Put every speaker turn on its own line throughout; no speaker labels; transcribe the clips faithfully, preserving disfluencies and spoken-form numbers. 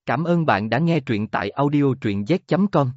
Cảm ơn bạn đã nghe truyện tại audio truyện z chấm com.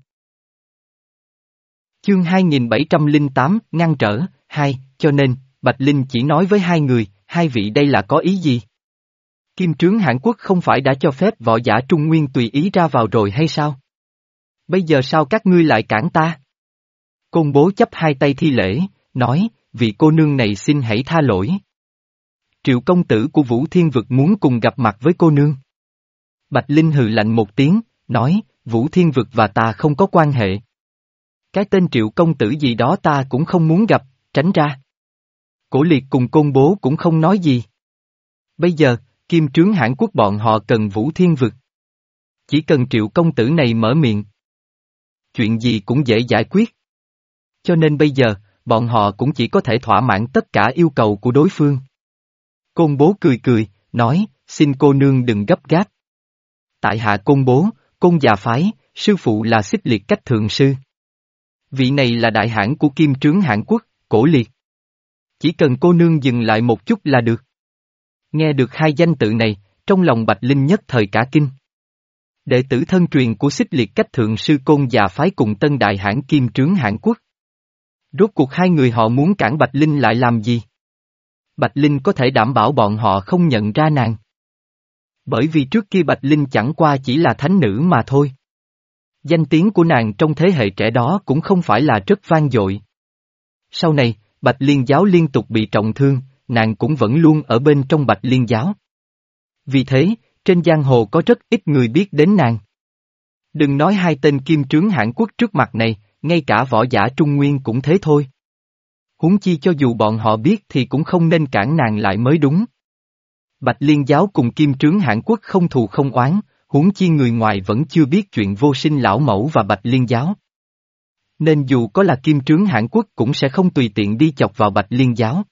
Chương hai nghìn bảy trăm lẻ tám, ngăn trở, hai, cho nên, Bạch Linh chỉ nói với hai người, hai vị đây là có ý gì? Kim trướng Hãn Quốc không phải đã cho phép võ giả Trung Nguyên tùy ý ra vào rồi hay sao? Bây giờ sao các ngươi lại cản ta? Côn Bố chắp hai tay thi lễ, nói, vị cô nương này xin hãy tha lỗi. Triệu công tử của Vũ Thiên Vực muốn cùng gặp mặt với cô nương. Bạch Linh hừ lạnh một tiếng, nói, Vũ Thiên Vực và ta không có quan hệ. Cái tên Triệu công tử gì đó ta cũng không muốn gặp, tránh ra. Cổ Liệt cùng Côn Bố cũng không nói gì. Bây giờ, Kim trướng Hãn Quốc bọn họ cần Vũ Thiên Vực. Chỉ cần Triệu công tử này mở miệng. Chuyện gì cũng dễ giải quyết. Cho nên bây giờ, bọn họ cũng chỉ có thể thỏa mãn tất cả yêu cầu của đối phương. Côn Bố cười cười, nói, xin cô nương đừng gấp gáp. Tại hạ Côn Bố, Côn già phái, sư phụ là Xích Liệt Cách Thượng Sư. Vị này là đại hãn của Kim trướng Hãn Quốc, Cổ Liệt. Chỉ cần cô nương dừng lại một chút là được. Nghe được hai danh tự này, trong lòng Bạch Linh nhất thời cả kinh. Đệ tử thân truyền của Xích Liệt Cách Thượng Sư Côn già phái cùng tân đại hãn Kim trướng Hãn Quốc. Rốt cuộc hai người họ muốn cản Bạch Linh lại làm gì? Bạch Linh có thể đảm bảo bọn họ không nhận ra nàng. Bởi vì trước kia Bạch Linh chẳng qua chỉ là thánh nữ mà thôi. Danh tiếng của nàng trong thế hệ trẻ đó cũng không phải là rất vang dội. Sau này, Bạch Liên giáo liên tục bị trọng thương, nàng cũng vẫn luôn ở bên trong Bạch Liên giáo. Vì thế, trên giang hồ có rất ít người biết đến nàng. Đừng nói hai tên Kim trướng Hãn Quốc trước mặt này, ngay cả võ giả Trung Nguyên cũng thế thôi. Huống chi cho dù bọn họ biết thì cũng không nên cản nàng lại mới đúng. Bạch Liên giáo cùng Kim trướng Hãn Quốc không thù không oán, huống chi người ngoài vẫn chưa biết chuyện Vô Sinh lão mẫu và Bạch Liên giáo. Nên dù có là Kim trướng Hãn Quốc cũng sẽ không tùy tiện đi chọc vào Bạch Liên giáo.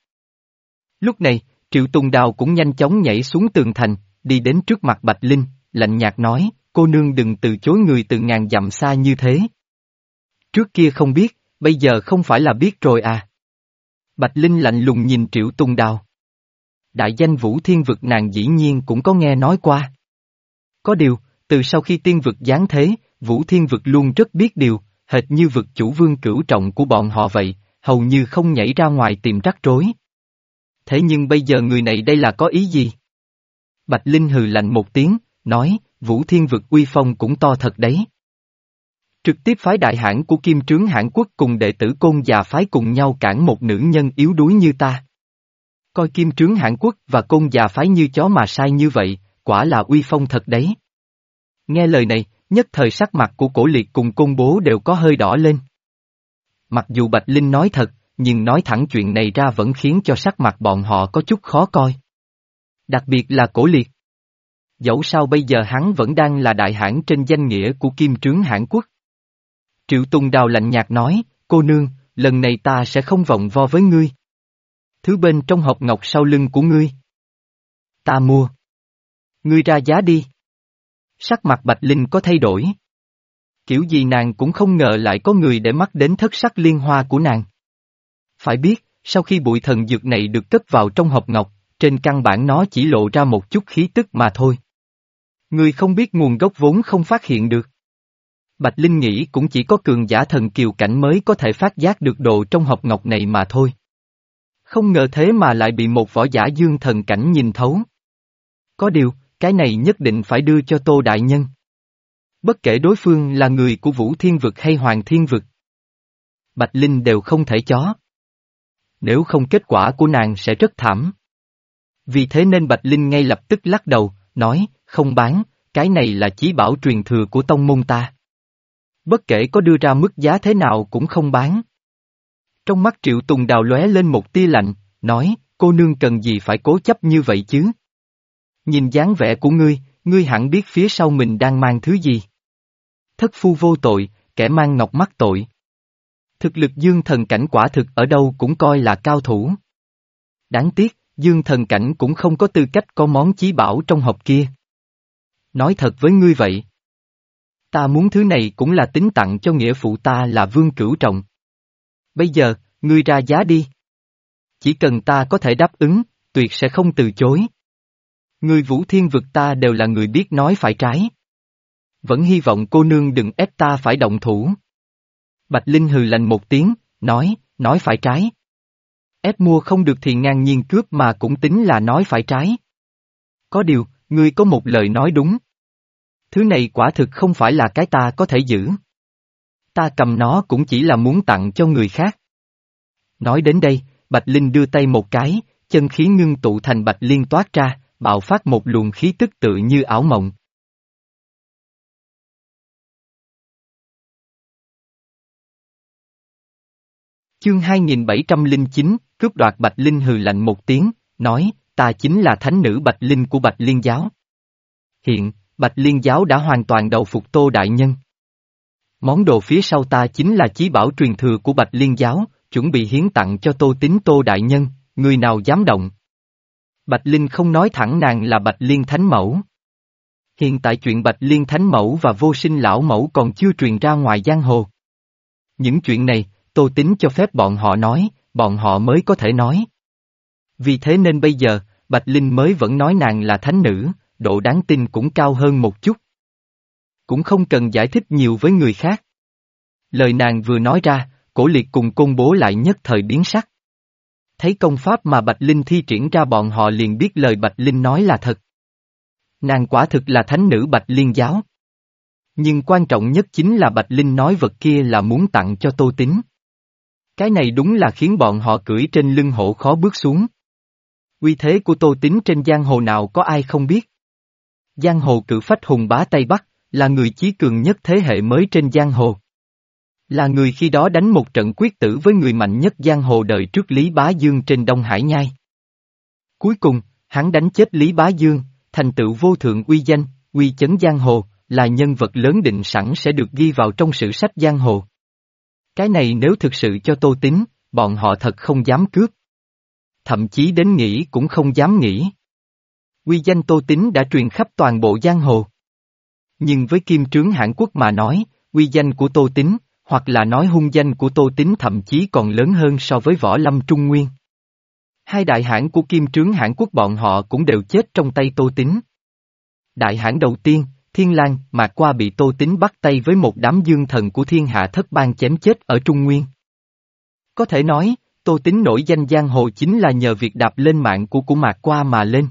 Lúc này, Triệu Tùng Đào cũng nhanh chóng nhảy xuống tường thành, đi đến trước mặt Bạch Linh, lạnh nhạt nói, cô nương đừng từ chối người từ ngàn dặm xa như thế. Trước kia không biết, bây giờ không phải là biết rồi à. Bạch Linh lạnh lùng nhìn Triệu Tùng Đào. Đại danh Vũ Thiên Vực nàng dĩ nhiên cũng có nghe nói qua. Có điều, từ sau khi tiên vực giáng thế, Vũ Thiên Vực luôn rất biết điều, hệt như vực chủ vương cửu trọng của bọn họ vậy, hầu như không nhảy ra ngoài tìm rắc rối. Thế nhưng bây giờ người này đây là có ý gì? Bạch Linh hừ lạnh một tiếng, nói, Vũ Thiên Vực uy phong cũng to thật đấy. Trực tiếp phái đại hãn của Kim trướng Hãn Quốc cùng đệ tử Côn già phái cùng nhau cản một nữ nhân yếu đuối như ta. Coi Kim trướng Hãn Quốc và Côn già phái như chó mà sai như vậy, quả là uy phong thật đấy. Nghe lời này, nhất thời sắc mặt của Cổ Liệt cùng Côn Bố đều có hơi đỏ lên. Mặc dù Bạch Linh nói thật, nhưng nói thẳng chuyện này ra vẫn khiến cho sắc mặt bọn họ có chút khó coi. Đặc biệt là Cổ Liệt. Dẫu sao bây giờ hắn vẫn đang là đại hãn trên danh nghĩa của Kim trướng Hãn Quốc. Triệu Tùng Đào lạnh nhạt nói, cô nương, lần này ta sẽ không vòng vo với ngươi. Thứ bên trong hộp ngọc sau lưng của ngươi. Ta mua. Ngươi ra giá đi. Sắc mặt Bạch Linh có thay đổi. Kiểu gì nàng cũng không ngờ lại có người để mắt đến thất sắc liên hoa của nàng. Phải biết, sau khi bụi thần dược này được cất vào trong hộp ngọc, trên căn bản nó chỉ lộ ra một chút khí tức mà thôi. Người không biết nguồn gốc vốn không phát hiện được. Bạch Linh nghĩ cũng chỉ có cường giả thần kiều cảnh mới có thể phát giác được đồ trong hộp ngọc này mà thôi. Không ngờ thế mà lại bị một võ giả dương thần cảnh nhìn thấu. Có điều, cái này nhất định phải đưa cho Tô Đại Nhân. Bất kể đối phương là người của Vũ Thiên Vực hay Hoàng Thiên Vực. Bạch Linh đều không thể chó. Nếu không kết quả của nàng sẽ rất thảm. Vì thế nên Bạch Linh ngay lập tức lắc đầu, nói, không bán, cái này là chí bảo truyền thừa của tông môn ta. Bất kể có đưa ra mức giá thế nào cũng không bán. Trong mắt Triệu Tùng Đào lóe lên một tia lạnh, nói, cô nương cần gì phải cố chấp như vậy chứ? Nhìn dáng vẻ của ngươi, ngươi hẳn biết phía sau mình đang mang thứ gì. Thất phu vô tội, kẻ mang ngọc mắc tội. Thực lực dương thần cảnh quả thực ở đâu cũng coi là cao thủ. Đáng tiếc, dương thần cảnh cũng không có tư cách có món chí bảo trong hộp kia. Nói thật với ngươi vậy. Ta muốn thứ này cũng là tính tặng cho nghĩa phụ ta là Vương Cửu Trọng. Bây giờ, ngươi ra giá đi. Chỉ cần ta có thể đáp ứng, tuyệt sẽ không từ chối. Ngươi Vũ Thiên Vực ta đều là người biết nói phải trái. Vẫn hy vọng cô nương đừng ép ta phải động thủ. Bạch Linh hừ lạnh một tiếng, nói, nói phải trái. Ép mua không được thì ngang nhiên cướp mà cũng tính là nói phải trái. Có điều, ngươi có một lời nói đúng. Thứ này quả thực không phải là cái ta có thể giữ. Ta cầm nó cũng chỉ là muốn tặng cho người khác. Nói đến đây, Bạch Linh đưa tay một cái, chân khí ngưng tụ thành bạch liên toát ra, bạo phát một luồng khí tức tự như ảo mộng. Chương hai nghìn bảy trăm lẻ chín, cướp đoạt. Bạch Linh hừ lạnh một tiếng, nói, ta chính là thánh nữ Bạch Linh của Bạch Liên giáo. Hiện, Bạch Liên giáo đã hoàn toàn đầu phục Tô Đại Nhân. Món đồ phía sau ta chính là chí bảo truyền thừa của Bạch Liên giáo, chuẩn bị hiến tặng cho Tô Tín Tô Đại Nhân, người nào dám động. Bạch Linh không nói thẳng nàng là Bạch Liên Thánh Mẫu. Hiện tại chuyện Bạch Liên Thánh Mẫu và Vô Sinh Lão Mẫu còn chưa truyền ra ngoài giang hồ. Những chuyện này, Tô Tín cho phép bọn họ nói, bọn họ mới có thể nói. Vì thế nên bây giờ, Bạch Linh mới vẫn nói nàng là thánh nữ, độ đáng tin cũng cao hơn một chút. Cũng không cần giải thích nhiều với người khác. Lời nàng vừa nói ra, Cổ Liệt cùng Côn Bố lại nhất thời biến sắc. Thấy công pháp mà Bạch Linh thi triển ra bọn họ liền biết lời Bạch Linh nói là thật. Nàng quả thực là thánh nữ Bạch Liên giáo. Nhưng quan trọng nhất chính là Bạch Linh nói vật kia là muốn tặng cho Tô Tín. Cái này đúng là khiến bọn họ cưỡi trên lưng hổ khó bước xuống. Uy thế của Tô Tín trên giang hồ nào có ai không biết. Giang hồ cự phách hùng bá Tây Bắc, là người chí cường nhất thế hệ mới trên giang hồ. Là người khi đó đánh một trận quyết tử với người mạnh nhất giang hồ đời trước Lý Bá Dương trên Đông Hải Nhai. Cuối cùng, hắn đánh chết Lý Bá Dương, thành tựu vô thượng uy danh, uy chấn giang hồ, là nhân vật lớn định sẵn sẽ được ghi vào trong sử sách giang hồ. Cái này nếu thực sự cho Tô Tín, bọn họ thật không dám cướp. Thậm chí đến nghĩ cũng không dám nghĩ. Uy danh Tô Tín đã truyền khắp toàn bộ giang hồ. Nhưng với Kim Trướng Hãn Quốc mà nói, uy danh của Tô Tín, hoặc là nói hung danh của Tô Tín thậm chí còn lớn hơn so với Võ Lâm Trung Nguyên. Hai đại hãn của Kim Trướng Hãn Quốc bọn họ cũng đều chết trong tay Tô Tín. Đại hãn đầu tiên, Thiên Lang, Mạc Qua bị Tô Tín bắt tay với một đám dương thần của thiên hạ thất bang chém chết ở Trung Nguyên. Có thể nói, Tô Tín nổi danh giang hồ chính là nhờ việc đạp lên mạng của của Mạc Qua mà lên.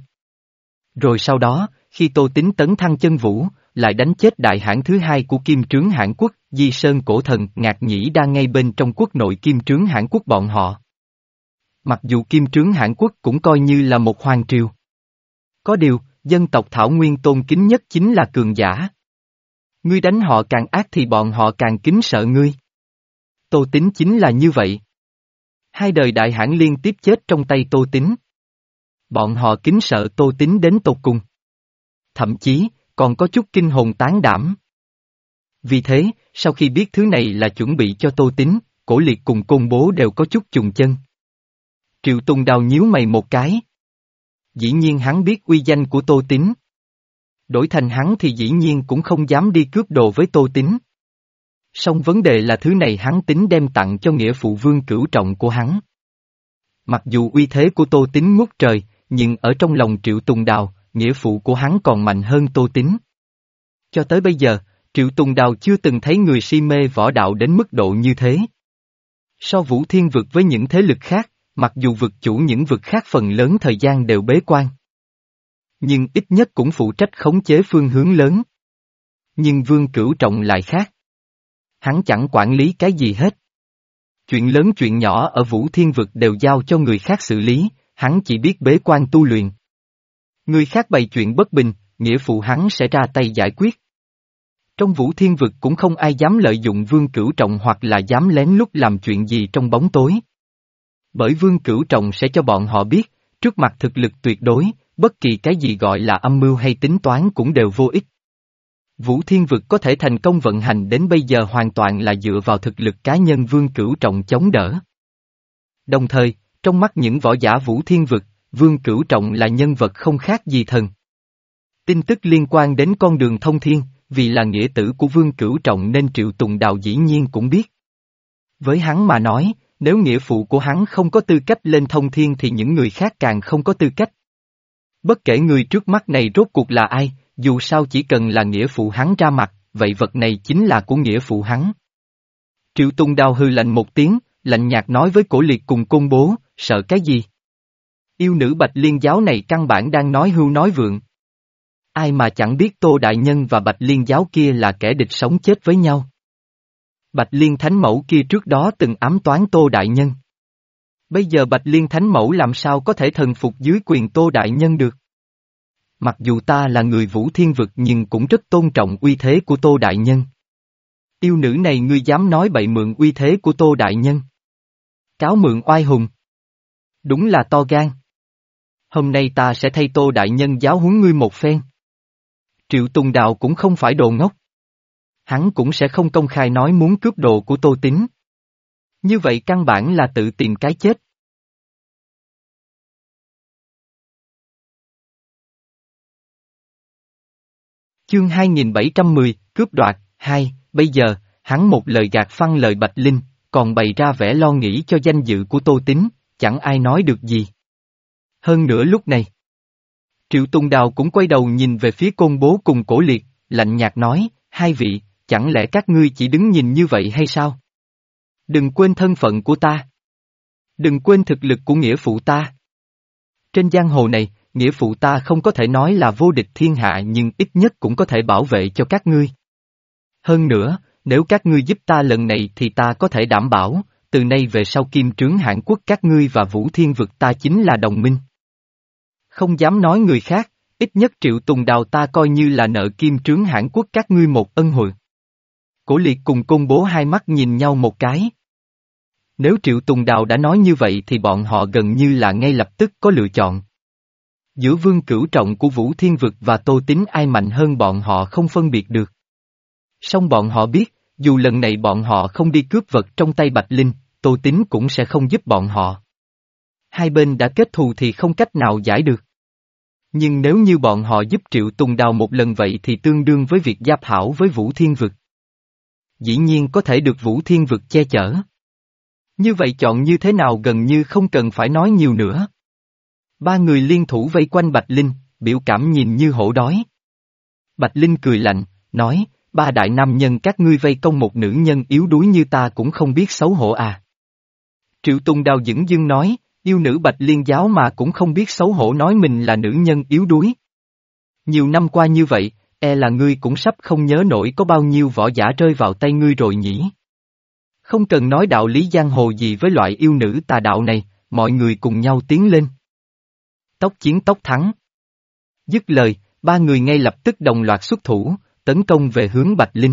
Rồi sau đó, khi Tô Tín tấn thăng chân vũ, lại đánh chết đại hãn thứ hai của Kim Trướng Hãn Quốc, Di Sơn Cổ Thần, Ngạc Nhĩ đang ngay bên trong quốc nội Kim Trướng Hãn Quốc bọn họ. Mặc dù Kim Trướng Hãn Quốc cũng coi như là một hoàng triều. Có điều, dân tộc Thảo Nguyên tôn kính nhất chính là cường giả. Ngươi đánh họ càng ác thì bọn họ càng kính sợ ngươi. Tô Tín chính là như vậy. Hai đời đại hãn liên tiếp chết trong tay Tô Tín. Bọn họ kính sợ Tô Tín đến tột cùng. Thậm chí, còn có chút kinh hồn tán đảm. Vì thế, sau khi biết thứ này là chuẩn bị cho Tô Tín, Cổ Liệt cùng Côn Bố đều có chút chùng chân. Triệu Tùng Đào nhíu mày một cái. Dĩ nhiên hắn biết uy danh của Tô Tín. Đổi thành hắn thì dĩ nhiên cũng không dám đi cướp đồ với Tô Tín. Song vấn đề là thứ này hắn tính đem tặng cho nghĩa phụ Vương Cửu Trọng của hắn. Mặc dù uy thế của Tô Tín ngút trời, nhưng ở trong lòng Triệu Tùng Đào, nghĩa phụ của hắn còn mạnh hơn Tô Tín. Cho tới bây giờ, Triệu Tùng Đào chưa từng thấy người si mê võ đạo đến mức độ như thế. So Vũ Thiên vực với những thế lực khác, mặc dù vực chủ những vực khác phần lớn thời gian đều bế quan. Nhưng ít nhất cũng phụ trách khống chế phương hướng lớn. Nhưng Vương Cửu Trọng lại khác. Hắn chẳng quản lý cái gì hết. Chuyện lớn chuyện nhỏ ở Vũ Thiên vực đều giao cho người khác xử lý, hắn chỉ biết bế quan tu luyện. Người khác bày chuyện bất bình, nghĩa phụ hắn sẽ ra tay giải quyết. Trong Vũ Thiên vực cũng không ai dám lợi dụng Vương Cửu Trọng hoặc là dám lén lút làm chuyện gì trong bóng tối. Bởi Vương Cửu Trọng sẽ cho bọn họ biết, trước mặt thực lực tuyệt đối, bất kỳ cái gì gọi là âm mưu hay tính toán cũng đều vô ích. Vũ Thiên vực có thể thành công vận hành đến bây giờ hoàn toàn là dựa vào thực lực cá nhân Vương Cửu Trọng chống đỡ. Đồng thời, trong mắt những võ giả Vũ Thiên vực, Vương Cửu Trọng là nhân vật không khác gì thần. Tin tức liên quan đến con đường thông thiên, vì là nghĩa tử của Vương Cửu Trọng nên Triệu Tùng Đào dĩ nhiên cũng biết. Với hắn mà nói, nếu nghĩa phụ của hắn không có tư cách lên thông thiên thì những người khác càng không có tư cách. Bất kể người trước mắt này rốt cuộc là ai, dù sao chỉ cần là nghĩa phụ hắn ra mặt, vậy vật này chính là của nghĩa phụ hắn. Triệu Tùng Đào hừ lạnh một tiếng, lạnh nhạt nói với Cổ Liệt cùng Côn Bố, sợ cái gì? Yêu nữ Bạch Liên giáo này căn bản đang nói hưu nói vượng. Ai mà chẳng biết Tô Đại Nhân và Bạch Liên giáo kia là kẻ địch sống chết với nhau. Bạch Liên Thánh Mẫu kia trước đó từng ám toán Tô Đại Nhân. Bây giờ Bạch Liên Thánh Mẫu làm sao có thể thần phục dưới quyền Tô Đại Nhân được? Mặc dù ta là người Vũ Thiên Vực nhưng cũng rất tôn trọng uy thế của Tô Đại Nhân. Yêu nữ này ngươi dám nói bậy mượn uy thế của Tô Đại Nhân. Cáo mượn oai hùng. Đúng là to gan. Hôm nay ta sẽ thay Tô Đại Nhân giáo huấn ngươi một phen. Triệu Tùng Đào cũng không phải đồ ngốc. Hắn cũng sẽ không công khai nói muốn cướp đồ của Tô Tín. Như vậy căn bản là tự tìm cái chết. Chương hai nghìn bảy trăm mười, cướp đoạt, hai, bây giờ, hắn một lời gạt phăng lời Bạch Linh, còn bày ra vẻ lo nghĩ cho danh dự của Tô Tín, chẳng ai nói được gì. Hơn nữa lúc này, Triệu Tùng Đào cũng quay đầu nhìn về phía Côn Bố cùng Cổ Liệt, lạnh nhạt nói, hai vị, chẳng lẽ các ngươi chỉ đứng nhìn như vậy hay sao? Đừng quên thân phận của ta. Đừng quên thực lực của nghĩa phụ ta. Trên giang hồ này, nghĩa phụ ta không có thể nói là vô địch thiên hạ nhưng ít nhất cũng có thể bảo vệ cho các ngươi. Hơn nữa, nếu các ngươi giúp ta lần này thì ta có thể đảm bảo, từ nay về sau Kim Trướng Hãn Quốc các ngươi và Vũ Thiên Vực ta chính là đồng minh. Không dám nói người khác, ít nhất Triệu Tùng Đào ta coi như là nợ Kim Trướng Hãn Quốc các ngươi một ân huệ. Cổ Liệt cùng Côn Bố hai mắt nhìn nhau một cái. Nếu Triệu Tùng Đào đã nói như vậy thì bọn họ gần như là ngay lập tức có lựa chọn. Giữa Vương Cửu Trọng của Vũ Thiên Vực và Tô Tín ai mạnh hơn bọn họ không phân biệt được. Song bọn họ biết, dù lần này bọn họ không đi cướp vật trong tay Bạch Linh, Tô Tín cũng sẽ không giúp bọn họ. Hai bên đã kết thù thì không cách nào giải được. Nhưng nếu như bọn họ giúp Triệu Tùng Đào một lần vậy thì tương đương với việc giáp hảo với Vũ Thiên Vực. Dĩ nhiên có thể được Vũ Thiên Vực che chở. Như vậy chọn như thế nào gần như không cần phải nói nhiều nữa. Ba người liên thủ vây quanh Bạch Linh, biểu cảm nhìn như hổ đói. Bạch Linh cười lạnh, nói, ba đại nam nhân các ngươi vây công một nữ nhân yếu đuối như ta cũng không biết xấu hổ à. Triệu Tùng Đào dửng dưng nói, yêu nữ Bạch Liên giáo mà cũng không biết xấu hổ nói mình là nữ nhân yếu đuối. Nhiều năm qua như vậy, e là ngươi cũng sắp không nhớ nổi có bao nhiêu võ giả rơi vào tay ngươi rồi nhỉ. Không cần nói đạo lý giang hồ gì với loại yêu nữ tà đạo này, mọi người cùng nhau tiến lên. Tốc chiến tốc thắng. Dứt lời, ba người ngay lập tức đồng loạt xuất thủ, tấn công về hướng Bạch Linh.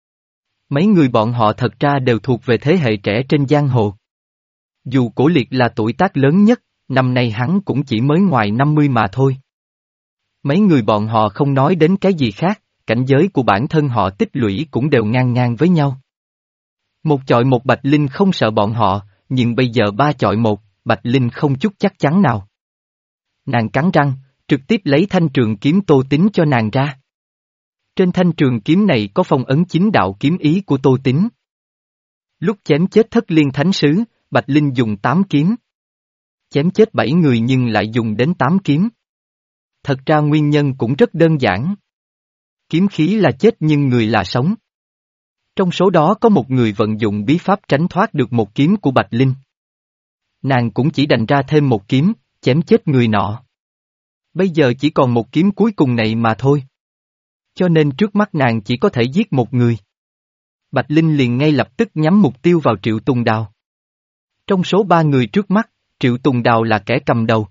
Mấy người bọn họ thật ra đều thuộc về thế hệ trẻ trên giang hồ. Dù Cổ Liệt là tuổi tác lớn nhất, năm nay hắn cũng chỉ mới ngoài năm mươi mà thôi. Mấy người bọn họ không nói đến cái gì khác, cảnh giới của bản thân họ tích lũy cũng đều ngang ngang với nhau. Một chọi một Bạch Linh không sợ bọn họ, nhưng bây giờ ba chọi một, Bạch Linh không chút chắc chắn nào. Nàng cắn răng, trực tiếp lấy thanh trường kiếm Tô Tín cho nàng ra. Trên thanh trường kiếm này có phong ấn chính đạo kiếm ý của Tô Tín. Lúc chém chết Thất Liên Thánh Sứ, Bạch Linh dùng tám kiếm. Chém chết bảy người nhưng lại dùng đến tám kiếm. Thật ra nguyên nhân cũng rất đơn giản. Kiếm khí là chết nhưng người là sống. Trong số đó có một người vận dụng bí pháp tránh thoát được một kiếm của Bạch Linh. Nàng cũng chỉ đành ra thêm một kiếm, chém chết người nọ. Bây giờ chỉ còn một kiếm cuối cùng này mà thôi. Cho nên trước mắt nàng chỉ có thể giết một người. Bạch Linh liền ngay lập tức nhắm mục tiêu vào Triệu Tùng Đào. Trong số ba người trước mắt, Triệu Tùng Đào là kẻ cầm đầu.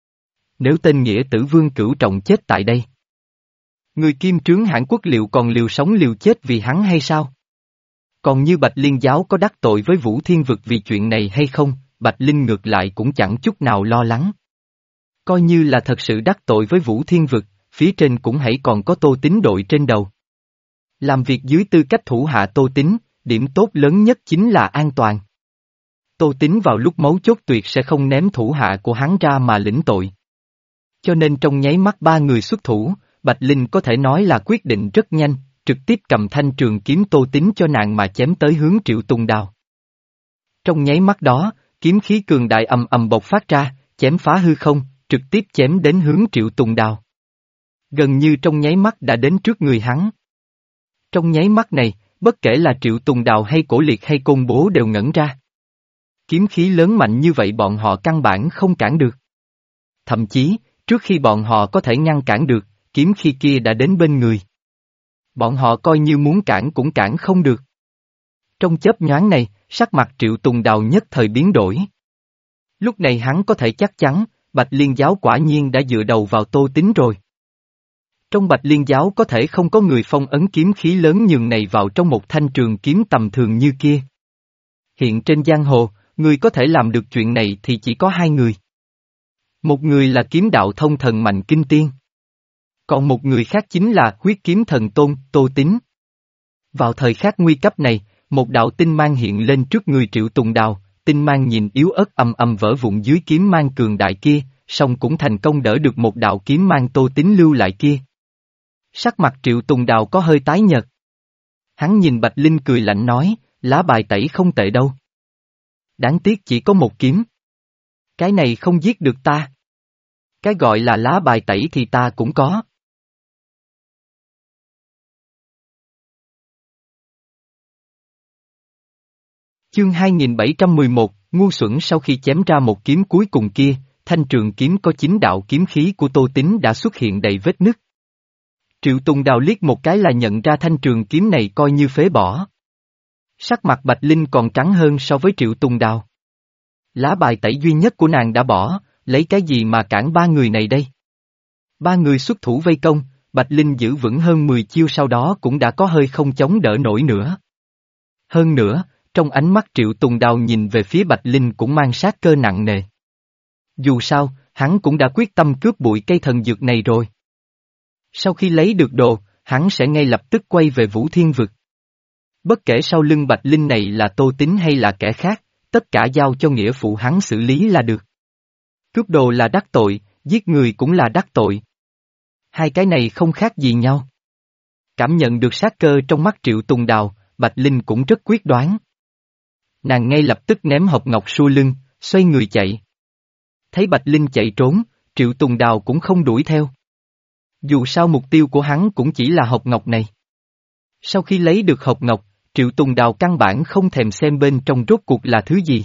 Nếu tên nghĩa tử Vương Cửu Trọng chết tại đây, người Kim Trướng Hãn Quốc liệu còn liều sống liều chết vì hắn hay sao? Còn như Bạch Liên giáo có đắc tội với Vũ Thiên Vực vì chuyện này hay không, Bạch Linh ngược lại cũng chẳng chút nào lo lắng. Coi như là thật sự đắc tội với Vũ Thiên Vực, phía trên cũng hãy còn có Tô Tín đội trên đầu. Làm việc dưới tư cách thủ hạ Tô Tín, điểm tốt lớn nhất chính là an toàn. Tô Tín vào lúc mấu chốt tuyệt sẽ không ném thủ hạ của hắn ra mà lĩnh tội. Cho nên trong nháy mắt ba người xuất thủ, Bạch Linh có thể nói là quyết định rất nhanh, trực tiếp cầm thanh trường kiếm Tô Tín cho nàng mà chém tới hướng Triệu Tùng Đào. Trong nháy mắt đó, kiếm khí cường đại ầm ầm bộc phát ra, chém phá hư không, trực tiếp chém đến hướng Triệu Tùng Đào. Gần như trong nháy mắt đã đến trước người hắn. Trong nháy mắt này, bất kể là Triệu Tùng Đào hay Cổ Liệt hay Côn Bố đều ngẩn ra. Kiếm khí lớn mạnh như vậy bọn họ căn bản không cản được. Thậm chí, trước khi bọn họ có thể ngăn cản được, kiếm khí kia đã đến bên người. Bọn họ coi như muốn cản cũng cản không được. Trong chớp nhoáng này, sắc mặt Triệu Tùng Đào nhất thời biến đổi. Lúc này hắn có thể chắc chắn, Bạch Liên Giáo quả nhiên đã dựa đầu vào Tô Tín rồi. Trong Bạch Liên Giáo có thể không có người phong ấn kiếm khí lớn nhường này vào trong một thanh trường kiếm tầm thường như kia. Hiện trên giang hồ, người có thể làm được chuyện này thì chỉ có hai người. Một người là kiếm đạo thông thần Mạnh Kinh Tiên. Còn một người khác chính là huyết kiếm thần tôn, Tô Tín. Vào thời khắc nguy cấp này, một đạo tinh mang hiện lên trước người Triệu Tùng Đào, tinh mang nhìn yếu ớt ầm ầm vỡ vụn dưới kiếm mang cường đại kia, song cũng thành công đỡ được một đạo kiếm mang Tô Tín lưu lại kia. Sắc mặt Triệu Tùng Đào có hơi tái nhợt. Hắn nhìn Bạch Linh cười lạnh nói, lá bài tẩy không tệ đâu. Đáng tiếc chỉ có một kiếm. Cái này không giết được ta. Cái gọi là lá bài tẩy thì ta cũng có. Chương hai nghìn bảy trăm mười một, ngu xuẩn. Sau khi chém ra một kiếm cuối cùng kia, thanh trường kiếm có chín đạo kiếm khí của Tô Tín đã xuất hiện đầy vết nứt. Triệu Tùng Đào liếc một cái là nhận ra thanh trường kiếm này coi như phế bỏ. Sắc mặt Bạch Linh còn trắng hơn so với Triệu Tùng Đào. Lá bài tẩy duy nhất của nàng đã bỏ, lấy cái gì mà cản ba người này đây? Ba người xuất thủ vây công, Bạch Linh giữ vững hơn mười chiêu sau đó cũng đã có hơi không chống đỡ nổi nữa. Hơn nữa, trong ánh mắt Triệu Tùng Đào nhìn về phía Bạch Linh cũng mang sát cơ nặng nề. Dù sao, hắn cũng đã quyết tâm cướp bụi cây thần dược này rồi. Sau khi lấy được đồ, hắn sẽ ngay lập tức quay về Vũ Thiên Vực. Bất kể sau lưng Bạch Linh này là Tô Tín hay là kẻ khác, tất cả giao cho nghĩa phụ hắn xử lý là được. Cướp đồ là đắc tội, giết người cũng là đắc tội. Hai cái này không khác gì nhau. Cảm nhận được sát cơ trong mắt Triệu Tùng Đào, Bạch Linh cũng rất quyết đoán. Nàng ngay lập tức ném hộp ngọc sau lưng, xoay người chạy. Thấy Bạch Linh chạy trốn, Triệu Tùng Đào cũng không đuổi theo. Dù sao mục tiêu của hắn cũng chỉ là hộp ngọc này. Sau khi lấy được hộp ngọc, Triệu Tùng Đào căn bản không thèm xem bên trong rốt cuộc là thứ gì.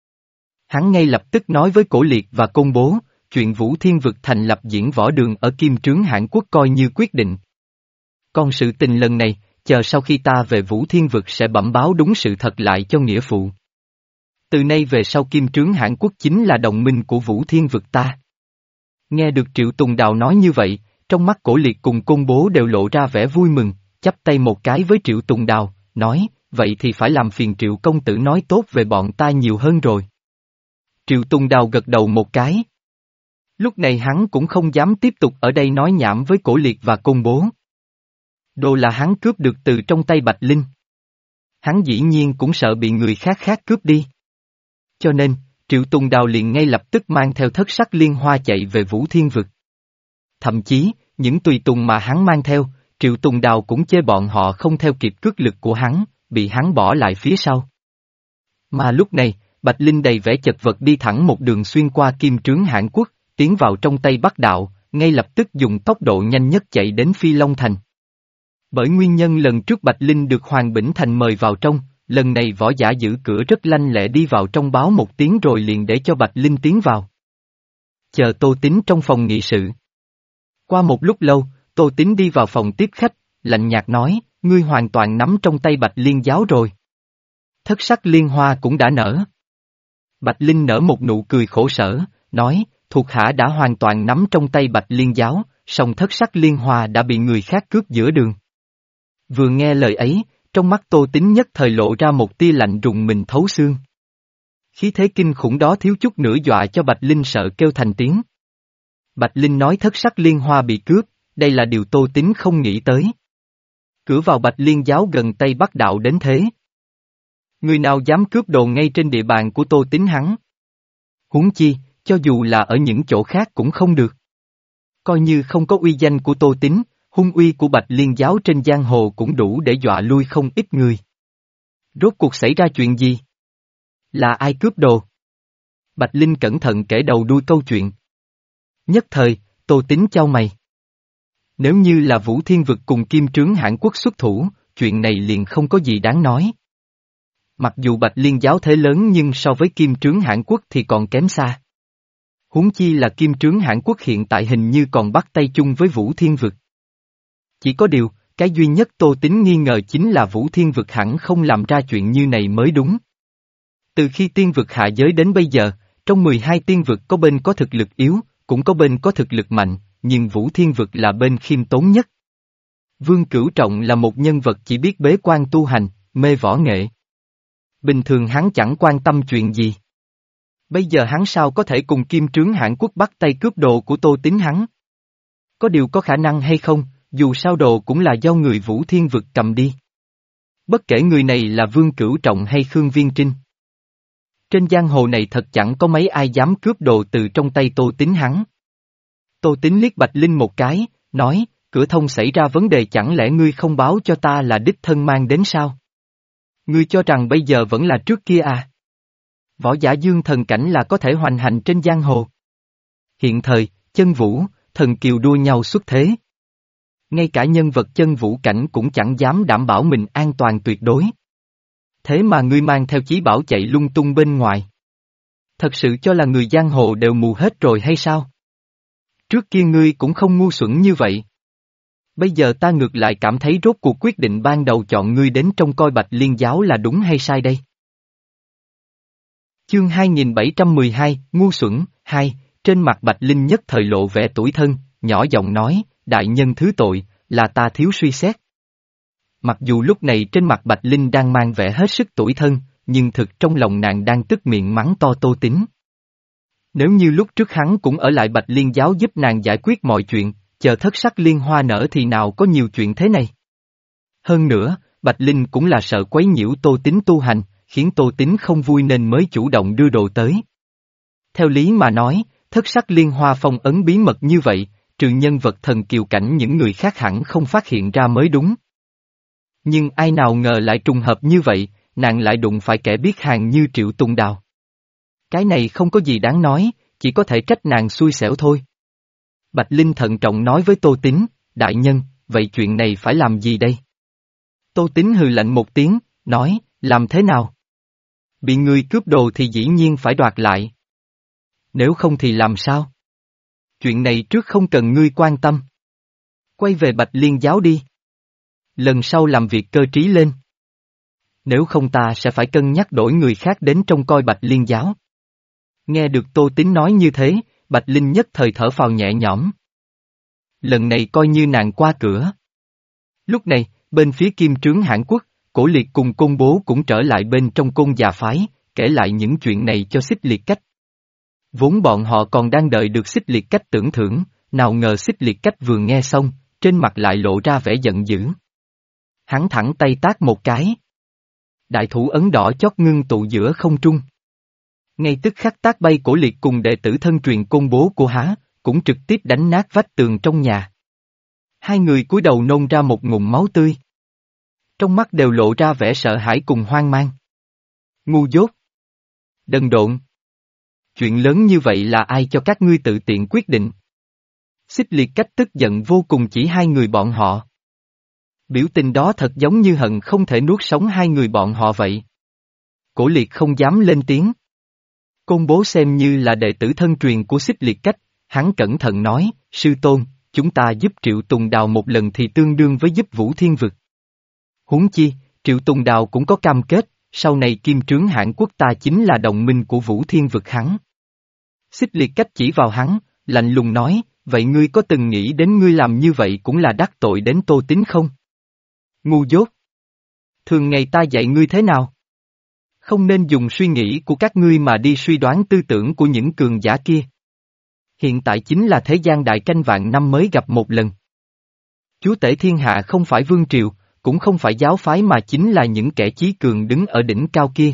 Hắn ngay lập tức nói với Cổ Liệt và Côn Bố, chuyện Vũ Thiên Vực thành lập diễn võ đường ở Kim Trướng Hãn Quốc coi như quyết định. Còn sự tình lần này, chờ sau khi ta về Vũ Thiên Vực sẽ bẩm báo đúng sự thật lại cho nghĩa phụ. Từ nay về sau Kim Trướng Hãn Quốc chính là đồng minh của Vũ Thiên Vực ta. Nghe được Triệu Tùng Đào nói như vậy, trong mắt Cổ Liệt cùng Côn Bố đều lộ ra vẻ vui mừng, chắp tay một cái với Triệu Tùng Đào, nói, vậy thì phải làm phiền Triệu công tử nói tốt về bọn ta nhiều hơn rồi. Triệu Tùng Đào gật đầu một cái. Lúc này hắn cũng không dám tiếp tục ở đây nói nhảm với Cổ Liệt và Côn Bố. Đồ là hắn cướp được từ trong tay Bạch Linh. Hắn dĩ nhiên cũng sợ bị người khác khác cướp đi. Cho nên, Triệu Tùng Đào liền ngay lập tức mang theo thất sắc liên hoa chạy về Vũ Thiên Vực. Thậm chí, những tùy tùng mà hắn mang theo, Triệu Tùng Đào cũng chê bọn họ không theo kịp cước lực của hắn, bị hắn bỏ lại phía sau. Mà lúc này, Bạch Linh đầy vẻ chật vật đi thẳng một đường xuyên qua Kim Trướng Hãn Quốc, tiến vào trong Tây Bắc Đạo, ngay lập tức dùng tốc độ nhanh nhất chạy đến Phi Long Thành. Bởi nguyên nhân lần trước Bạch Linh được Hoàng Bỉnh Thành mời vào trong, lần này võ giả giữ cửa rất lanh lẹ đi vào trong báo một tiếng rồi liền để cho Bạch Linh tiến vào. Chờ Tô Tín trong phòng nghị sự. Qua một lúc lâu, Tô Tín đi vào phòng tiếp khách, lạnh nhạt nói, ngươi hoàn toàn nắm trong tay Bạch Liên Giáo rồi. Thất sắc liên hoa cũng đã nở. Bạch Linh nở một nụ cười khổ sở, nói, thuộc hạ đã hoàn toàn nắm trong tay Bạch Liên Giáo, song thất sắc liên hoa đã bị người khác cướp giữa đường. Vừa nghe lời ấy, trong mắt Tô Tín nhất thời lộ ra một tia lạnh rùng mình thấu xương. Khí thế kinh khủng đó thiếu chút nữa dọa cho Bạch Linh sợ kêu thành tiếng. Bạch Linh nói thất sắc liên hoa bị cướp, đây là điều Tô Tín không nghĩ tới. Cửa vào Bạch Liên Giáo gần Tây Bắc Đạo đến thế. Người nào dám cướp đồ ngay trên địa bàn của Tô Tín hắn? Huống chi, cho dù là ở những chỗ khác cũng không được. Coi như không có uy danh của Tô Tín, hung uy của Bạch Liên Giáo trên giang hồ cũng đủ để dọa lui không ít người. Rốt cuộc xảy ra chuyện gì? Là ai cướp đồ? Bạch Linh cẩn thận kể đầu đuôi câu chuyện. Nhất thời, Tô Tín chau mày. Nếu như là Vũ Thiên Vực cùng Kim Trướng Hãn Quốc xuất thủ, chuyện này liền không có gì đáng nói. Mặc dù Bạch Liên giáo thế lớn nhưng so với Kim Trướng Hãn Quốc thì còn kém xa. Huống chi là Kim Trướng Hãn Quốc hiện tại hình như còn bắt tay chung với Vũ Thiên Vực. Chỉ có điều, cái duy nhất Tô Tín nghi ngờ chính là Vũ Thiên Vực hẳn không làm ra chuyện như này mới đúng. Từ khi tiên vực hạ giới đến bây giờ, trong mười hai tiên vực có bên có thực lực yếu, cũng có bên có thực lực mạnh, nhưng Vũ Thiên Vực là bên khiêm tốn nhất. Vương Cửu Trọng là một nhân vật chỉ biết bế quan tu hành, mê võ nghệ. Bình thường hắn chẳng quan tâm chuyện gì. Bây giờ hắn sao có thể cùng Kim Trướng Hãn Quốc bắt tay cướp đồ của Tô Tín hắn? Có điều có khả năng hay không, dù sao đồ cũng là do người Vũ Thiên Vực cầm đi. Bất kể người này là Vương Cửu Trọng hay Khương Viên Trinh. Trên giang hồ này thật chẳng có mấy ai dám cướp đồ từ trong tay Tô Tín hắn. Tô Tín liếc Bạch Linh một cái, nói, cửa thông xảy ra vấn đề chẳng lẽ ngươi không báo cho ta là đích thân mang đến sao? Ngươi cho rằng bây giờ vẫn là trước kia à? Võ giả dương thần cảnh là có thể hoành hành trên giang hồ. Hiện thời, chân vũ, thần kiều đua nhau xuất thế. Ngay cả nhân vật chân vũ cảnh cũng chẳng dám đảm bảo mình an toàn tuyệt đối. Thế mà ngươi mang theo chí bảo chạy lung tung bên ngoài. Thật sự cho là người giang hồ đều mù hết rồi hay sao? Trước kia ngươi cũng không ngu xuẩn như vậy. Bây giờ ta ngược lại cảm thấy rốt cuộc quyết định ban đầu chọn ngươi đến trông coi Bạch Liên giáo là đúng hay sai đây? Chương hai nghìn bảy trăm mười hai, ngu xuẩn, hai, trên mặt Bạch Linh nhất thời lộ vẻ tủi thân, nhỏ giọng nói, đại nhân thứ tội, là ta thiếu suy xét. Mặc dù lúc này trên mặt Bạch Linh đang mang vẻ hết sức tủi thân, nhưng thực trong lòng nàng đang tức miệng mắng to Tô Tín. Nếu như lúc trước hắn cũng ở lại Bạch Liên giáo giúp nàng giải quyết mọi chuyện, chờ thất sắc liên hoa nở thì nào có nhiều chuyện thế này. Hơn nữa, Bạch Linh cũng là sợ quấy nhiễu Tô Tín tu hành, khiến Tô Tín không vui nên mới chủ động đưa đồ tới. Theo lý mà nói, thất sắc liên hoa phong ấn bí mật như vậy, trừ nhân vật thần kiều cảnh những người khác hẳn không phát hiện ra mới đúng. Nhưng ai nào ngờ lại trùng hợp như vậy, nàng lại đụng phải kẻ biết hàng như Triệu Tùng Đào. Cái này không có gì đáng nói, chỉ có thể trách nàng xui xẻo thôi. Bạch Linh thận trọng nói với Tô Tín, đại nhân, vậy chuyện này phải làm gì đây? Tô Tín hừ lạnh một tiếng, nói, làm thế nào? Bị người cướp đồ thì dĩ nhiên phải đoạt lại. Nếu không thì làm sao? Chuyện này trước không cần ngươi quan tâm. Quay về Bạch Liên giáo đi. Lần sau làm việc cơ trí lên. Nếu không ta sẽ phải cân nhắc đổi người khác đến trông coi Bạch Liên giáo. Nghe được Tô Tín nói như thế, Bạch Linh nhất thời thở phào nhẹ nhõm. Lần này coi như nàng qua cửa. Lúc này, bên phía Kim Trướng Hãn Quốc, Cổ Liệt cùng Côn Bố cũng trở lại bên trong Côn già phái, kể lại những chuyện này cho Xích Liệt Cách. Vốn bọn họ còn đang đợi được Xích Liệt Cách tưởng thưởng, nào ngờ Xích Liệt Cách vừa nghe xong, trên mặt lại lộ ra vẻ giận dữ. Hắn thẳng tay tát một cái. Đại thủ ấn đỏ chót ngưng tụ giữa không trung. Ngay tức khắc tác bay Cổ Liệt cùng đệ tử thân truyền Côn Bố của Há, cũng trực tiếp đánh nát vách tường trong nhà. Hai người cúi đầu nôn ra một ngụm máu tươi. Trong mắt đều lộ ra vẻ sợ hãi cùng hoang mang. Ngu dốt. Đần độn. Chuyện lớn như vậy là ai cho các ngươi tự tiện quyết định? Xích Liệt Cách tức giận vô cùng chỉ hai người bọn họ. Biểu tình đó thật giống như hận không thể nuốt sống hai người bọn họ vậy. Cổ Liệt không dám lên tiếng. Côn Bố xem như là đệ tử thân truyền của Xích Liệt Cách, hắn cẩn thận nói, sư tôn, chúng ta giúp Triệu Tùng Đào một lần thì tương đương với giúp Vũ Thiên Vực. Huống chi, Triệu Tùng Đào cũng có cam kết, sau này Kim Trướng Hãn Quốc ta chính là đồng minh của Vũ Thiên Vực hắn. Xích Liệt Cách chỉ vào hắn, lạnh lùng nói, vậy ngươi có từng nghĩ đến ngươi làm như vậy cũng là đắc tội đến Tô Tín không? Ngu dốt. Thường ngày ta dạy ngươi thế nào? Không nên dùng suy nghĩ của các ngươi mà đi suy đoán tư tưởng của những cường giả kia. Hiện tại chính là thế gian đại tranh vạn năm mới gặp một lần. Chúa tể thiên hạ không phải vương triều, cũng không phải giáo phái mà chính là những kẻ chí cường đứng ở đỉnh cao kia.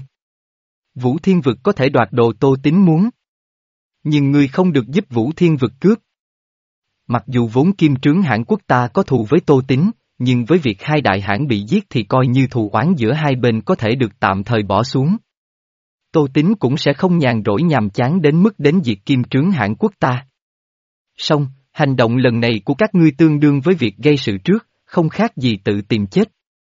Vũ Thiên Vực có thể đoạt đồ Tô Tín muốn. Nhưng ngươi không được giúp Vũ Thiên Vực cướp. Mặc dù vốn Kim Trướng Hãn Quốc ta có thù với Tô Tín, nhưng với việc hai đại hãn bị giết thì coi như thù oán giữa hai bên có thể được tạm thời bỏ xuống. Tô Tín cũng sẽ không nhàn rỗi nhàm chán đến mức đến diệt Kim Trướng Hãn Quốc ta. Song, hành động lần này của các ngươi tương đương với việc gây sự trước, không khác gì tự tìm chết.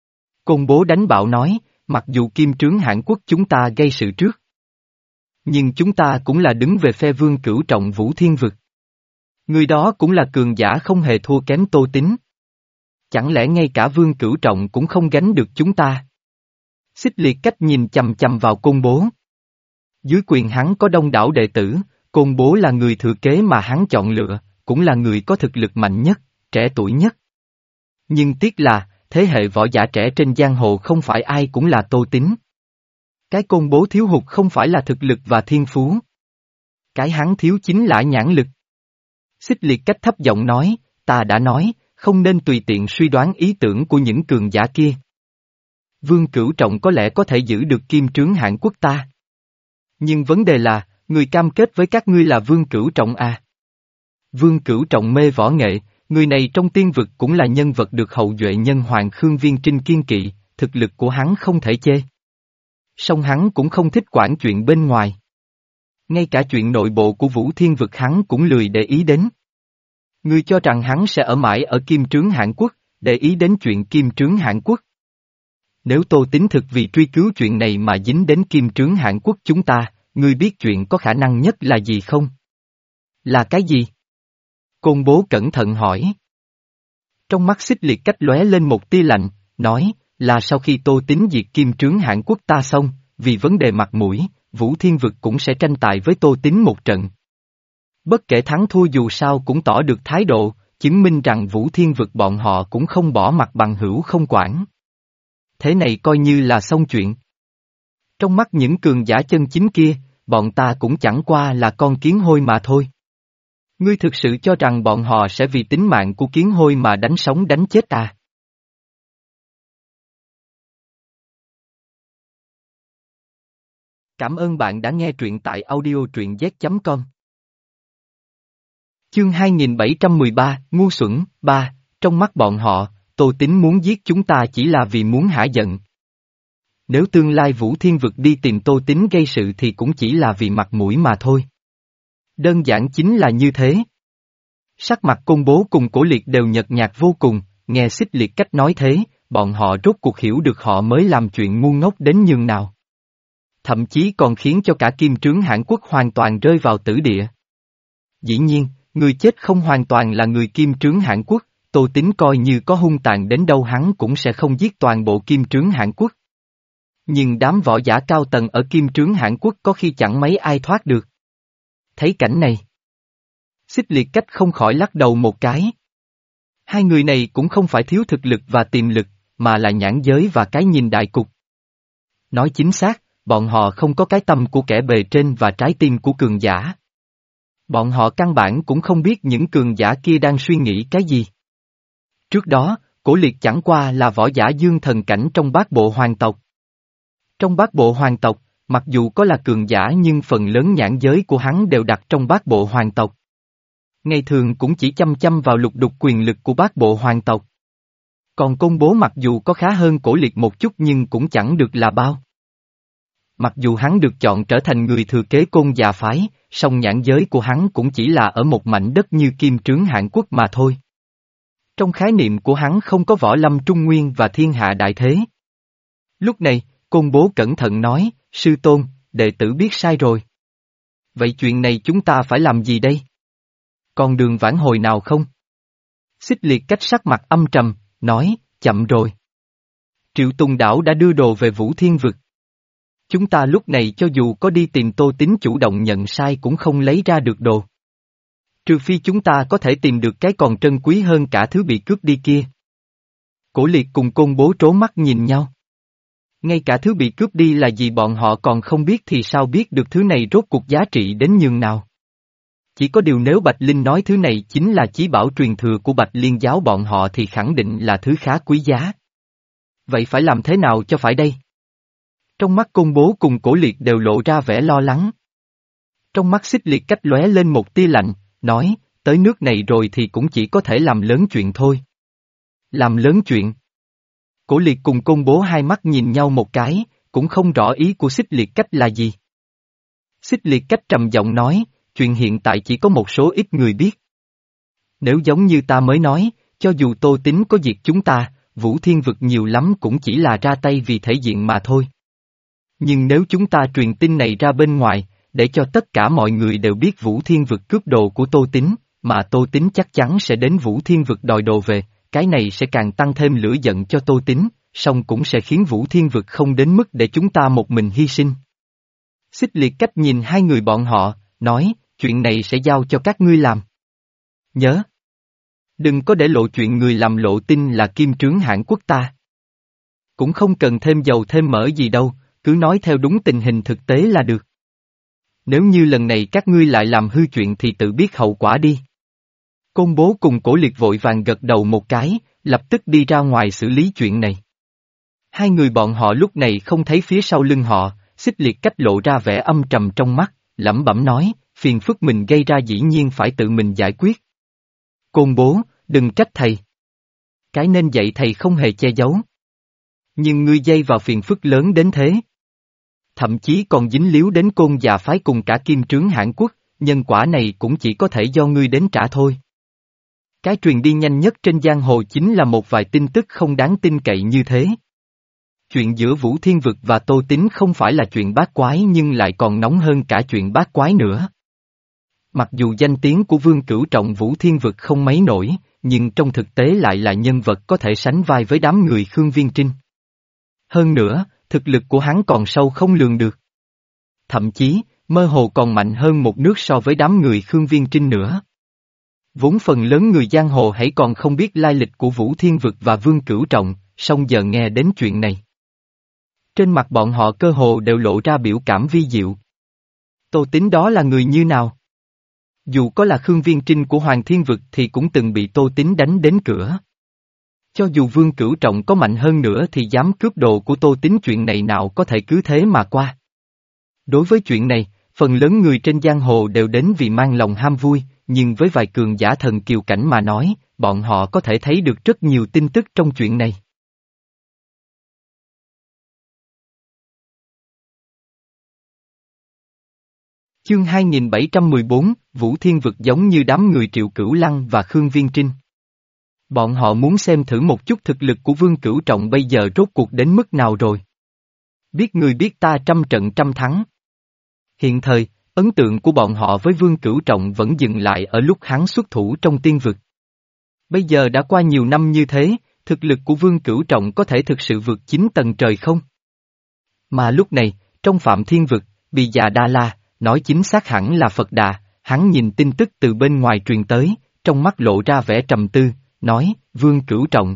Côn Bố đánh bạo nói, mặc dù kim trướng Hãn Quốc chúng ta gây sự trước. Nhưng chúng ta cũng là đứng về phe Vương Cửu Trọng Vũ Thiên Vực. Người đó cũng là cường giả không hề thua kém Tô Tín. Chẳng lẽ ngay cả Vương Cửu Trọng cũng không gánh được chúng ta? Xích Liệt Cách nhìn chằm chằm vào Côn Bố. Dưới quyền hắn có đông đảo đệ tử, Côn Bố là người thừa kế mà hắn chọn lựa, cũng là người có thực lực mạnh nhất, trẻ tuổi nhất. Nhưng tiếc là, thế hệ võ giả trẻ trên giang hồ không phải ai cũng là Tô Tín. Cái Côn Bố thiếu hụt không phải là thực lực và thiên phú. Cái hắn thiếu chính là nhãn lực. Xích Liệt Cách thấp giọng nói, ta đã nói, không nên tùy tiện suy đoán ý tưởng của những cường giả kia. Vương Cửu Trọng có lẽ có thể giữ được kim trướng Hãn Quốc ta. Nhưng vấn đề là, người cam kết với các ngươi là Vương Cửu Trọng à? Vương Cửu Trọng mê võ nghệ, người này trong tiên vực cũng là nhân vật được hậu duệ nhân hoàng Khương Viên Trinh kiên kỵ, thực lực của hắn không thể chê. Song hắn cũng không thích quản chuyện bên ngoài. Ngay cả chuyện nội bộ của Vũ Thiên vực hắn cũng lười để ý đến. Ngươi cho rằng hắn sẽ ở mãi ở kim trướng Hãn Quốc, để ý đến chuyện kim trướng Hãn Quốc. Nếu Tô Tín thực vì truy cứu chuyện này mà dính đến kim trướng Hãn Quốc chúng ta, ngươi biết chuyện có khả năng nhất là gì không? Là cái gì? Côn Bố cẩn thận hỏi. Trong mắt Xích Liệt Cách lóe lên một tia lạnh, nói, là sau khi Tô Tín diệt kim trướng Hãn Quốc ta xong, vì vấn đề mặt mũi, Vũ Thiên vực cũng sẽ tranh tài với Tô Tín một trận. Bất kể thắng thua dù sao cũng tỏ được thái độ, chứng minh rằng Vũ Thiên vực bọn họ cũng không bỏ mặt bằng hữu không quản. Thế này coi như là xong chuyện. Trong mắt những cường giả chân chính kia, bọn ta cũng chẳng qua là con kiến hôi mà thôi. Ngươi thực sự cho rằng bọn họ sẽ vì tính mạng của kiến hôi mà đánh sống đánh chết à? Cảm ơn bạn đã nghe truyện tại audio truyện z chấm com. Chương hai nghìn bảy trăm mười ba, ngu xuẩn, ba, trong mắt bọn họ, Tô Tín muốn giết chúng ta chỉ là vì muốn hả giận. Nếu tương lai Vũ Thiên vực đi tìm Tô Tín gây sự thì cũng chỉ là vì mặt mũi mà thôi. Đơn giản chính là như thế. Sắc mặt Côn Bố cùng Cổ Liệt đều nhợt nhạt vô cùng, nghe Xích Liệt Cách nói thế, bọn họ rốt cuộc hiểu được họ mới làm chuyện ngu ngốc đến nhường nào. Thậm chí còn khiến cho cả kim trướng Hãn Quốc hoàn toàn rơi vào tử địa. Dĩ nhiên, người chết không hoàn toàn là người kim trướng Hãn Quốc, Tô Tín coi như có hung tàn đến đâu hắn cũng sẽ không giết toàn bộ kim trướng Hãn Quốc. Nhưng đám võ giả cao tầng ở kim trướng Hãn Quốc có khi chẳng mấy ai thoát được. Thấy cảnh này, Xích Liệt Cách không khỏi lắc đầu một cái. Hai người này cũng không phải thiếu thực lực và tiềm lực, mà là nhãn giới và cái nhìn đại cục. Nói chính xác, bọn họ không có cái tâm của kẻ bề trên và trái tim của cường giả. Bọn họ căn bản cũng không biết những cường giả kia đang suy nghĩ cái gì. Trước đó, Cổ Liệt chẳng qua là võ giả dương thần cảnh trong bát bộ hoàng tộc. Trong bát bộ hoàng tộc, mặc dù có là cường giả nhưng phần lớn nhãn giới của hắn đều đặt trong bát bộ hoàng tộc. Ngày thường cũng chỉ chăm chăm vào lục đục quyền lực của bát bộ hoàng tộc. Còn Côn Bố mặc dù có khá hơn Cổ Liệt một chút nhưng cũng chẳng được là bao. Mặc dù hắn được chọn trở thành người thừa kế Côn già phái, song nhãn giới của hắn cũng chỉ là ở một mảnh đất như kim trướng Hãn Quốc mà thôi. Trong khái niệm của hắn không có võ lâm trung nguyên và thiên hạ đại thế. Lúc này, Côn Bố cẩn thận nói, sư tôn, đệ tử biết sai rồi. Vậy chuyện này chúng ta phải làm gì đây? Còn đường vãn hồi nào không? Xích Liệt Cách sắc mặt âm trầm, nói, chậm rồi. Triệu Tùng Đảo đã đưa đồ về Vũ Thiên vực. Chúng ta lúc này cho dù có đi tìm Tô Tín chủ động nhận sai cũng không lấy ra được đồ. Trừ phi chúng ta có thể tìm được cái còn trân quý hơn cả thứ bị cướp đi kia. Cổ Liệt cùng Côn Bố trố mắt nhìn nhau. Ngay cả thứ bị cướp đi là gì bọn họ còn không biết thì sao biết được thứ này rốt cuộc giá trị đến nhường nào. Chỉ có điều nếu Bạch Linh nói thứ này chính là chí bảo truyền thừa của Bạch Liên giáo bọn họ thì khẳng định là thứ khá quý giá. Vậy phải làm thế nào cho phải đây? Trong mắt Côn Bố cùng Cổ Liệt đều lộ ra vẻ lo lắng. Trong mắt Xích Liệt Cách lóe lên một tia lạnh, nói, tới nước này rồi thì cũng chỉ có thể làm lớn chuyện thôi. Làm lớn chuyện. Cổ Liệt cùng Côn Bố hai mắt nhìn nhau một cái, cũng không rõ ý của Xích Liệt Cách là gì. Xích Liệt Cách trầm giọng nói, chuyện hiện tại chỉ có một số ít người biết. Nếu giống như ta mới nói, cho dù Tô Tín có diệt chúng ta, Vũ Thiên Vực nhiều lắm cũng chỉ là ra tay vì thể diện mà thôi. Nhưng nếu chúng ta truyền tin này ra bên ngoài, để cho tất cả mọi người đều biết Vũ Thiên Vực cướp đồ của Tô Tín, mà Tô Tín chắc chắn sẽ đến Vũ Thiên Vực đòi đồ về, cái này sẽ càng tăng thêm lửa giận cho Tô Tín, song cũng sẽ khiến Vũ Thiên Vực không đến mức để chúng ta một mình hy sinh. Xích Liệt Cách nhìn hai người bọn họ, nói, chuyện này sẽ giao cho các ngươi làm. Nhớ! Đừng có để lộ chuyện người làm lộ tin là kim trướng Hãn Quốc ta. Cũng không cần thêm dầu thêm mỡ gì đâu, cứ nói theo đúng tình hình thực tế là được. Nếu như lần này các ngươi lại làm hư chuyện thì tự biết hậu quả đi. Côn Bố cùng Cổ Liệt vội vàng gật đầu một cái, lập tức đi ra ngoài xử lý chuyện này. Hai người bọn họ lúc này không thấy phía sau lưng họ, Xích Liệt Cách lộ ra vẻ âm trầm trong mắt, lẩm bẩm nói, phiền phức mình gây ra dĩ nhiên phải tự mình giải quyết. Côn Bố, đừng trách thầy. Cái nên dạy thầy không hề che giấu. Nhưng ngươi dây vào phiền phức lớn đến thế. Thậm chí còn dính líu đến Côn Già phái cùng cả kim trướng Hãn Quốc, nhân quả này cũng chỉ có thể do ngươi đến trả thôi. Cái truyền đi nhanh nhất trên giang hồ chính là một vài tin tức không đáng tin cậy như thế. Chuyện giữa Vũ Thiên Vực và Tô Tín không phải là chuyện bát quái nhưng lại còn nóng hơn cả chuyện bát quái nữa. Mặc dù danh tiếng của Vương Cửu Trọng Vũ Thiên Vực không mấy nổi, nhưng trong thực tế lại là nhân vật có thể sánh vai với đám người Khương Viên Trinh. Hơn nữa, thực lực của hắn còn sâu không lường được. Thậm chí, mơ hồ còn mạnh hơn một nước so với đám người Khương Viên Trinh nữa. Vốn phần lớn người giang hồ hãy còn không biết lai lịch của Vũ Thiên Vực và Vương Cửu Trọng, song giờ nghe đến chuyện này. Trên mặt bọn họ cơ hồ đều lộ ra biểu cảm vi diệu. Tô Tín đó là người như nào? Dù có là Khương Viên Trinh của Hoàng Thiên Vực thì cũng từng bị Tô Tín đánh đến cửa. Cho dù Vương Cửu Trọng có mạnh hơn nữa thì dám cướp đồ của Tô Tín chuyện này nào có thể cứ thế mà qua. Đối với chuyện này, phần lớn người trên giang hồ đều đến vì mang lòng ham vui, nhưng với vài cường giả thần kiều cảnh mà nói, bọn họ có thể thấy được rất nhiều tin tức trong chuyện này. Chương hai nghìn bảy trăm mười bốn, Vũ Thiên Vực giống như đám người Triệu Cửu Lăng và Khương Viên Trinh. Bọn họ muốn xem thử một chút thực lực của Vương Cửu Trọng bây giờ rốt cuộc đến mức nào rồi. Biết người biết ta trăm trận trăm thắng. Hiện thời, ấn tượng của bọn họ với Vương Cửu Trọng vẫn dừng lại ở lúc hắn xuất thủ trong tiên vực. Bây giờ đã qua nhiều năm như thế, thực lực của Vương Cửu Trọng có thể thực sự vượt chín tầng trời không? Mà lúc này, trong Phạm Thiên Vực, Bì Già Đa La, nói chính xác hẳn là Phật Đà, hắn nhìn tin tức từ bên ngoài truyền tới, trong mắt lộ ra vẻ trầm tư, nói, Vương Cửu Trọng.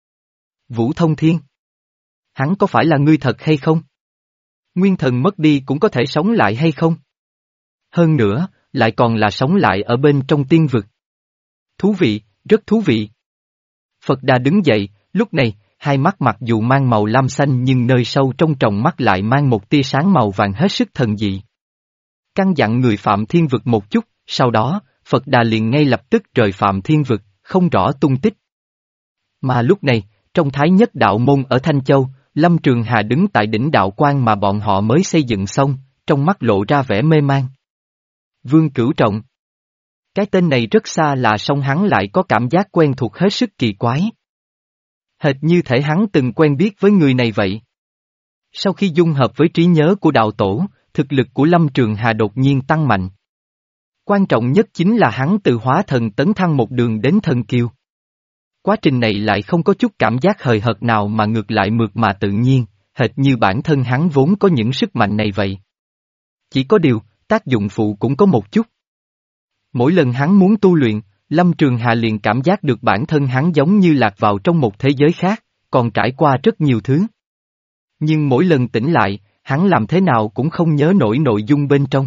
Vũ Thông Thiên. Hắn có phải là ngươi thật hay không? Nguyên thần mất đi cũng có thể sống lại hay không? Hơn nữa, lại còn là sống lại ở bên trong tiên vực. Thú vị, rất thú vị. Phật Đà đứng dậy, lúc này, hai mắt mặc dù mang màu lam xanh nhưng nơi sâu trong tròng mắt lại mang một tia sáng màu vàng hết sức thần dị. Căn dặn người Phạm Thiên Vực một chút, sau đó, Phật Đà liền ngay lập tức rời Phạm Thiên Vực, không rõ tung tích. Mà lúc này, trong Thái Nhất Đạo Môn ở Thanh Châu, Lâm Trường Hà đứng tại đỉnh đạo quan mà bọn họ mới xây dựng xong, trong mắt lộ ra vẻ mê man. Vương Cửu Trọng. Cái tên này rất xa lạ song hắn lại có cảm giác quen thuộc hết sức kỳ quái. Hệt như thể hắn từng quen biết với người này vậy. Sau khi dung hợp với trí nhớ của đạo tổ, thực lực của Lâm Trường Hà đột nhiên tăng mạnh. Quan trọng nhất chính là hắn từ hóa thần tấn thăng một đường đến thần kiều. Quá trình này lại không có chút cảm giác hời hợt nào mà ngược lại mượt mà tự nhiên, hệt như bản thân hắn vốn có những sức mạnh này vậy. Chỉ có điều, tác dụng phụ cũng có một chút. Mỗi lần hắn muốn tu luyện, Lâm Trường Hà liền cảm giác được bản thân hắn giống như lạc vào trong một thế giới khác, còn trải qua rất nhiều thứ. Nhưng mỗi lần tỉnh lại, hắn làm thế nào cũng không nhớ nổi nội dung bên trong.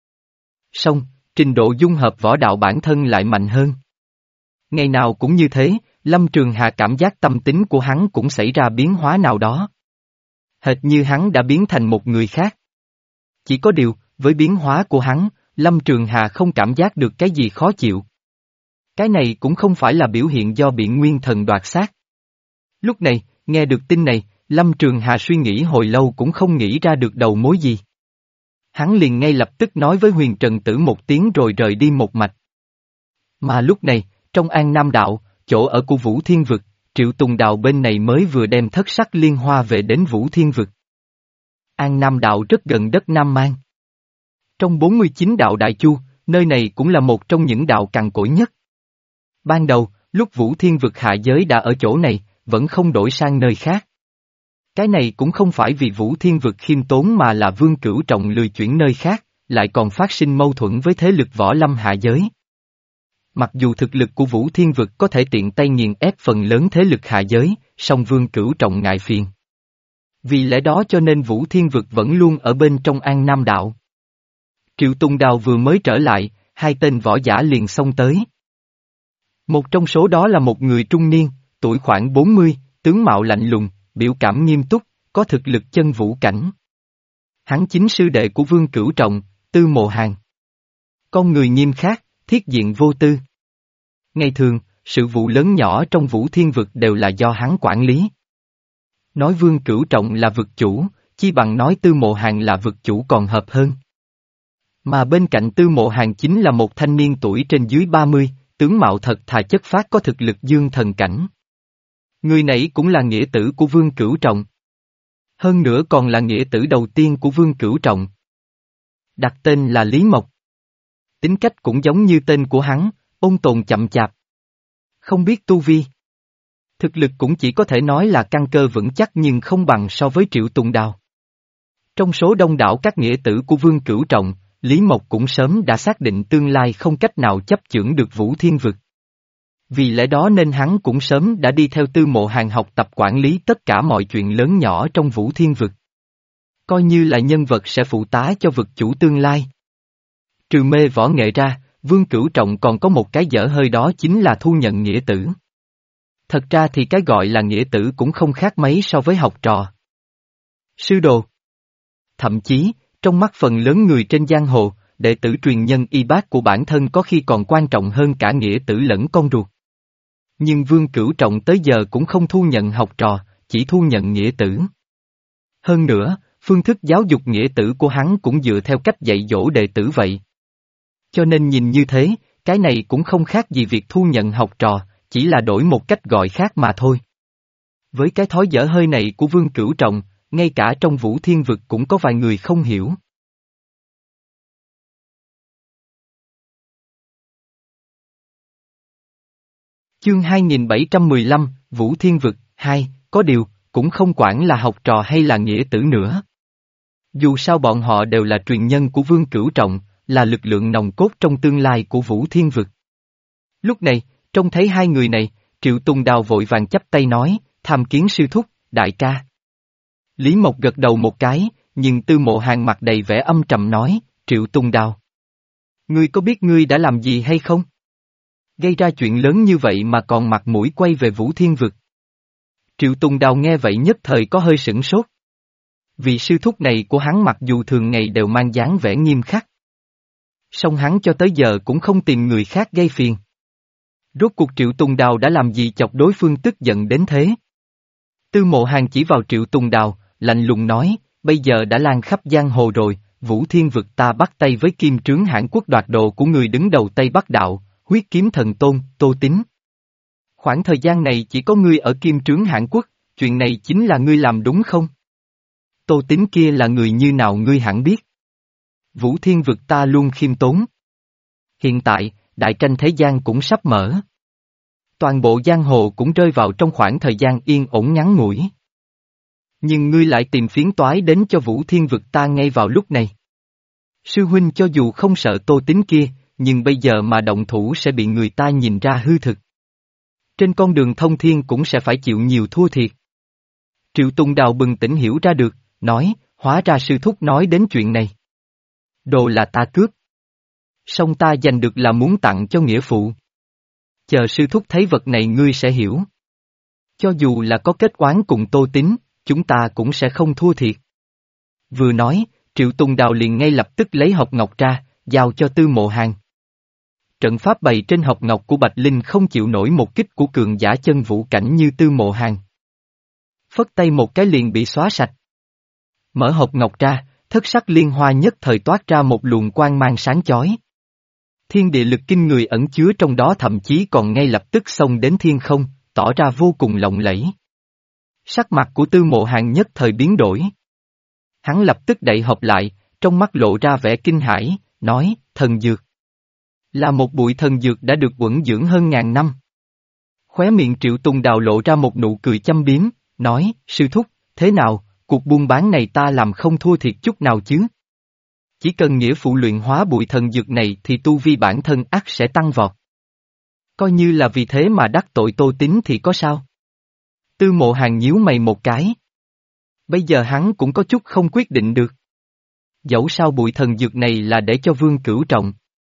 Song, trình độ dung hợp võ đạo bản thân lại mạnh hơn. Ngày nào cũng như thế, Lâm Trường Hà cảm giác tâm tính của hắn cũng xảy ra biến hóa nào đó. Hệt như hắn đã biến thành một người khác. Chỉ có điều, với biến hóa của hắn, Lâm Trường Hà không cảm giác được cái gì khó chịu. Cái này cũng không phải là biểu hiện do bị nguyên thần đoạt xác. Lúc này, nghe được tin này, Lâm Trường Hà suy nghĩ hồi lâu cũng không nghĩ ra được đầu mối gì. Hắn liền ngay lập tức nói với Huyền Trần Tử một tiếng rồi rời đi một mạch. Mà lúc này, trong An Nam Đạo, chỗ ở của Vũ Thiên Vực, Triệu Tùng Đào bên này mới vừa đem thất sắc liên hoa về đến Vũ Thiên Vực. An Nam Đạo rất gần đất Nam Mang. Trong bốn mươi chín đạo Đại Chu, nơi này cũng là một trong những đạo cằn cỗi nhất. Ban đầu, lúc Vũ Thiên Vực hạ giới đã ở chỗ này, vẫn không đổi sang nơi khác. Cái này cũng không phải vì Vũ Thiên Vực khiêm tốn mà là Vương Cửu Trọng lười chuyển nơi khác, lại còn phát sinh mâu thuẫn với thế lực võ lâm hạ giới. Mặc dù thực lực của Vũ Thiên Vực có thể tiện tay nghiền ép phần lớn thế lực hạ giới, song Vương Cửu Trọng ngại phiền. Vì lẽ đó cho nên Vũ Thiên Vực vẫn luôn ở bên trong An Nam Đạo. Triệu Tùng Đào vừa mới trở lại, hai tên võ giả liền xông tới. Một trong số đó là một người trung niên, tuổi khoảng bốn mươi, tướng mạo lạnh lùng, biểu cảm nghiêm túc, có thực lực chân vũ cảnh. Hắn chính sư đệ của Vương Cửu Trọng, Tư Mộ Hàn. Con người nghiêm khắc, thiết diện vô tư. Ngày thường, sự vụ lớn nhỏ trong Vũ Thiên Vực đều là do hắn quản lý. Nói Vương Cửu Trọng là vực chủ, chi bằng nói Tư Mộ Hàn là vực chủ còn hợp hơn. Mà bên cạnh Tư Mộ Hàn chính là một thanh niên tuổi trên dưới ba mươi, tướng mạo thật thà chất phác có thực lực dương thần cảnh. Người này cũng là nghĩa tử của Vương Cửu Trọng. Hơn nữa còn là nghĩa tử đầu tiên của Vương Cửu Trọng. Đặt tên là Lý Mộc. Tính cách cũng giống như tên của hắn, ôn tồn chậm chạp. Không biết tu vi. Thực lực cũng chỉ có thể nói là căn cơ vững chắc nhưng không bằng so với Triệu Tùng Đào. Trong số đông đảo các nghĩa tử của Vương Cửu Trọng, Lý Mộc cũng sớm đã xác định tương lai không cách nào chấp chưởng được Vũ Thiên Vực. Vì lẽ đó nên hắn cũng sớm đã đi theo Tư Mộ Hàn học tập quản lý tất cả mọi chuyện lớn nhỏ trong Vũ Thiên Vực. Coi như là nhân vật sẽ phụ tá cho vực chủ tương lai. Trừ mê võ nghệ ra, Vương Cửu Trọng còn có một cái dở hơi đó chính là thu nhận nghĩa tử. Thật ra thì cái gọi là nghĩa tử cũng không khác mấy so với học trò. Sư đồ. Thậm chí, trong mắt phần lớn người trên giang hồ, đệ tử truyền nhân y bác của bản thân có khi còn quan trọng hơn cả nghĩa tử lẫn con ruột. Nhưng Vương Cửu Trọng tới giờ cũng không thu nhận học trò, chỉ thu nhận nghĩa tử. Hơn nữa, phương thức giáo dục nghĩa tử của hắn cũng dựa theo cách dạy dỗ đệ tử vậy. Cho nên nhìn như thế, cái này cũng không khác gì việc thu nhận học trò, chỉ là đổi một cách gọi khác mà thôi. Với cái thói dở hơi này của Vương Cửu Trọng, ngay cả trong Vũ Thiên Vực cũng có vài người không hiểu. Chương hai nghìn bảy trăm mười lăm, Vũ Thiên Vực, hai, có điều, cũng không quản là học trò hay là nghĩa tử nữa. Dù sao bọn họ đều là truyền nhân của Vương Cửu Trọng, là lực lượng nòng cốt trong tương lai của Vũ Thiên Vực. Lúc này, trông thấy hai người này, Triệu Tùng Đào vội vàng chắp tay nói, tham kiến sư thúc, đại ca. Lý Mộc gật đầu một cái, nhưng Tư Mộ Hàn mặt đầy vẻ âm trầm nói, Triệu Tùng Đào. Ngươi có biết ngươi đã làm gì hay không? Gây ra chuyện lớn như vậy mà còn mặt mũi quay về Vũ Thiên Vực. Triệu Tùng Đào nghe vậy nhất thời có hơi sửng sốt. Vị sư thúc này của hắn mặc dù thường ngày đều mang dáng vẻ nghiêm khắc. Song hắn cho tới giờ cũng không tìm người khác gây phiền. Rốt cuộc Triệu Tùng Đào đã làm gì chọc đối phương tức giận đến thế? Tư Mộ Hàn chỉ vào Triệu Tùng Đào, lạnh lùng nói, bây giờ đã lan khắp giang hồ rồi, Vũ Thiên Vực ta bắt tay với Kim Trướng Hãn Quốc đoạt đồ của người đứng đầu Tây Bắc Đạo, huyết kiếm thần tôn, Tô Tín. Khoảng thời gian này chỉ có ngươi ở Kim Trướng Hãn Quốc, chuyện này chính là ngươi làm đúng không? Tô Tín kia là người như nào ngươi hẳn biết. Vũ Thiên Vực ta luôn khiêm tốn. Hiện tại, đại tranh thế gian cũng sắp mở. Toàn bộ giang hồ cũng rơi vào trong khoảng thời gian yên ổn ngắn ngủi. Nhưng ngươi lại tìm phiến toái đến cho Vũ Thiên Vực ta ngay vào lúc này. Sư huynh cho dù không sợ Tô Tín kia, nhưng bây giờ mà động thủ sẽ bị người ta nhìn ra hư thực. Trên con đường thông thiên cũng sẽ phải chịu nhiều thua thiệt. Triệu Tùng Đào bừng tỉnh hiểu ra được, nói, hóa ra sư thúc nói đến chuyện này. Đồ là ta cướp. Song ta giành được là muốn tặng cho nghĩa phụ. Chờ sư thúc thấy vật này ngươi sẽ hiểu. Cho dù là có kết oán cùng Tô Tín, chúng ta cũng sẽ không thua thiệt. Vừa nói, Triệu Tùng Đào liền ngay lập tức lấy hộp ngọc ra, giao cho Tư Mộ Hàn. Trận pháp bày trên hộp ngọc của Bạch Linh không chịu nổi một kích của cường giả chân vũ cảnh như Tư Mộ Hàn. Phất tay một cái liền bị xóa sạch. Mở hộp ngọc ra, thất sắc liên hoa nhất thời toát ra một luồng quang mang sáng chói. Thiên địa lực kinh người ẩn chứa trong đó thậm chí còn ngay lập tức xông đến thiên không, tỏ ra vô cùng lộng lẫy. Sắc mặt của Tư Mộ Hàn nhất thời biến đổi. Hắn lập tức đậy hộp lại, trong mắt lộ ra vẻ kinh hãi, nói, thần dược. Là một bụi thần dược đã được uẩn dưỡng hơn ngàn năm. Khóe miệng Triệu Tùng Đào lộ ra một nụ cười châm biếm, nói, sư thúc, thế nào, cuộc buôn bán này ta làm không thua thiệt chút nào chứ? Chỉ cần nghĩa phụ luyện hóa bụi thần dược này thì tu vi bản thân ắt sẽ tăng vọt. Coi như là vì thế mà đắc tội Tô Tín thì có sao? Tư Mộ Hàn nhíu mày một cái. Bây giờ hắn cũng có chút không quyết định được. Dẫu sao bụi thần dược này là để cho Vương Cửu Trọng.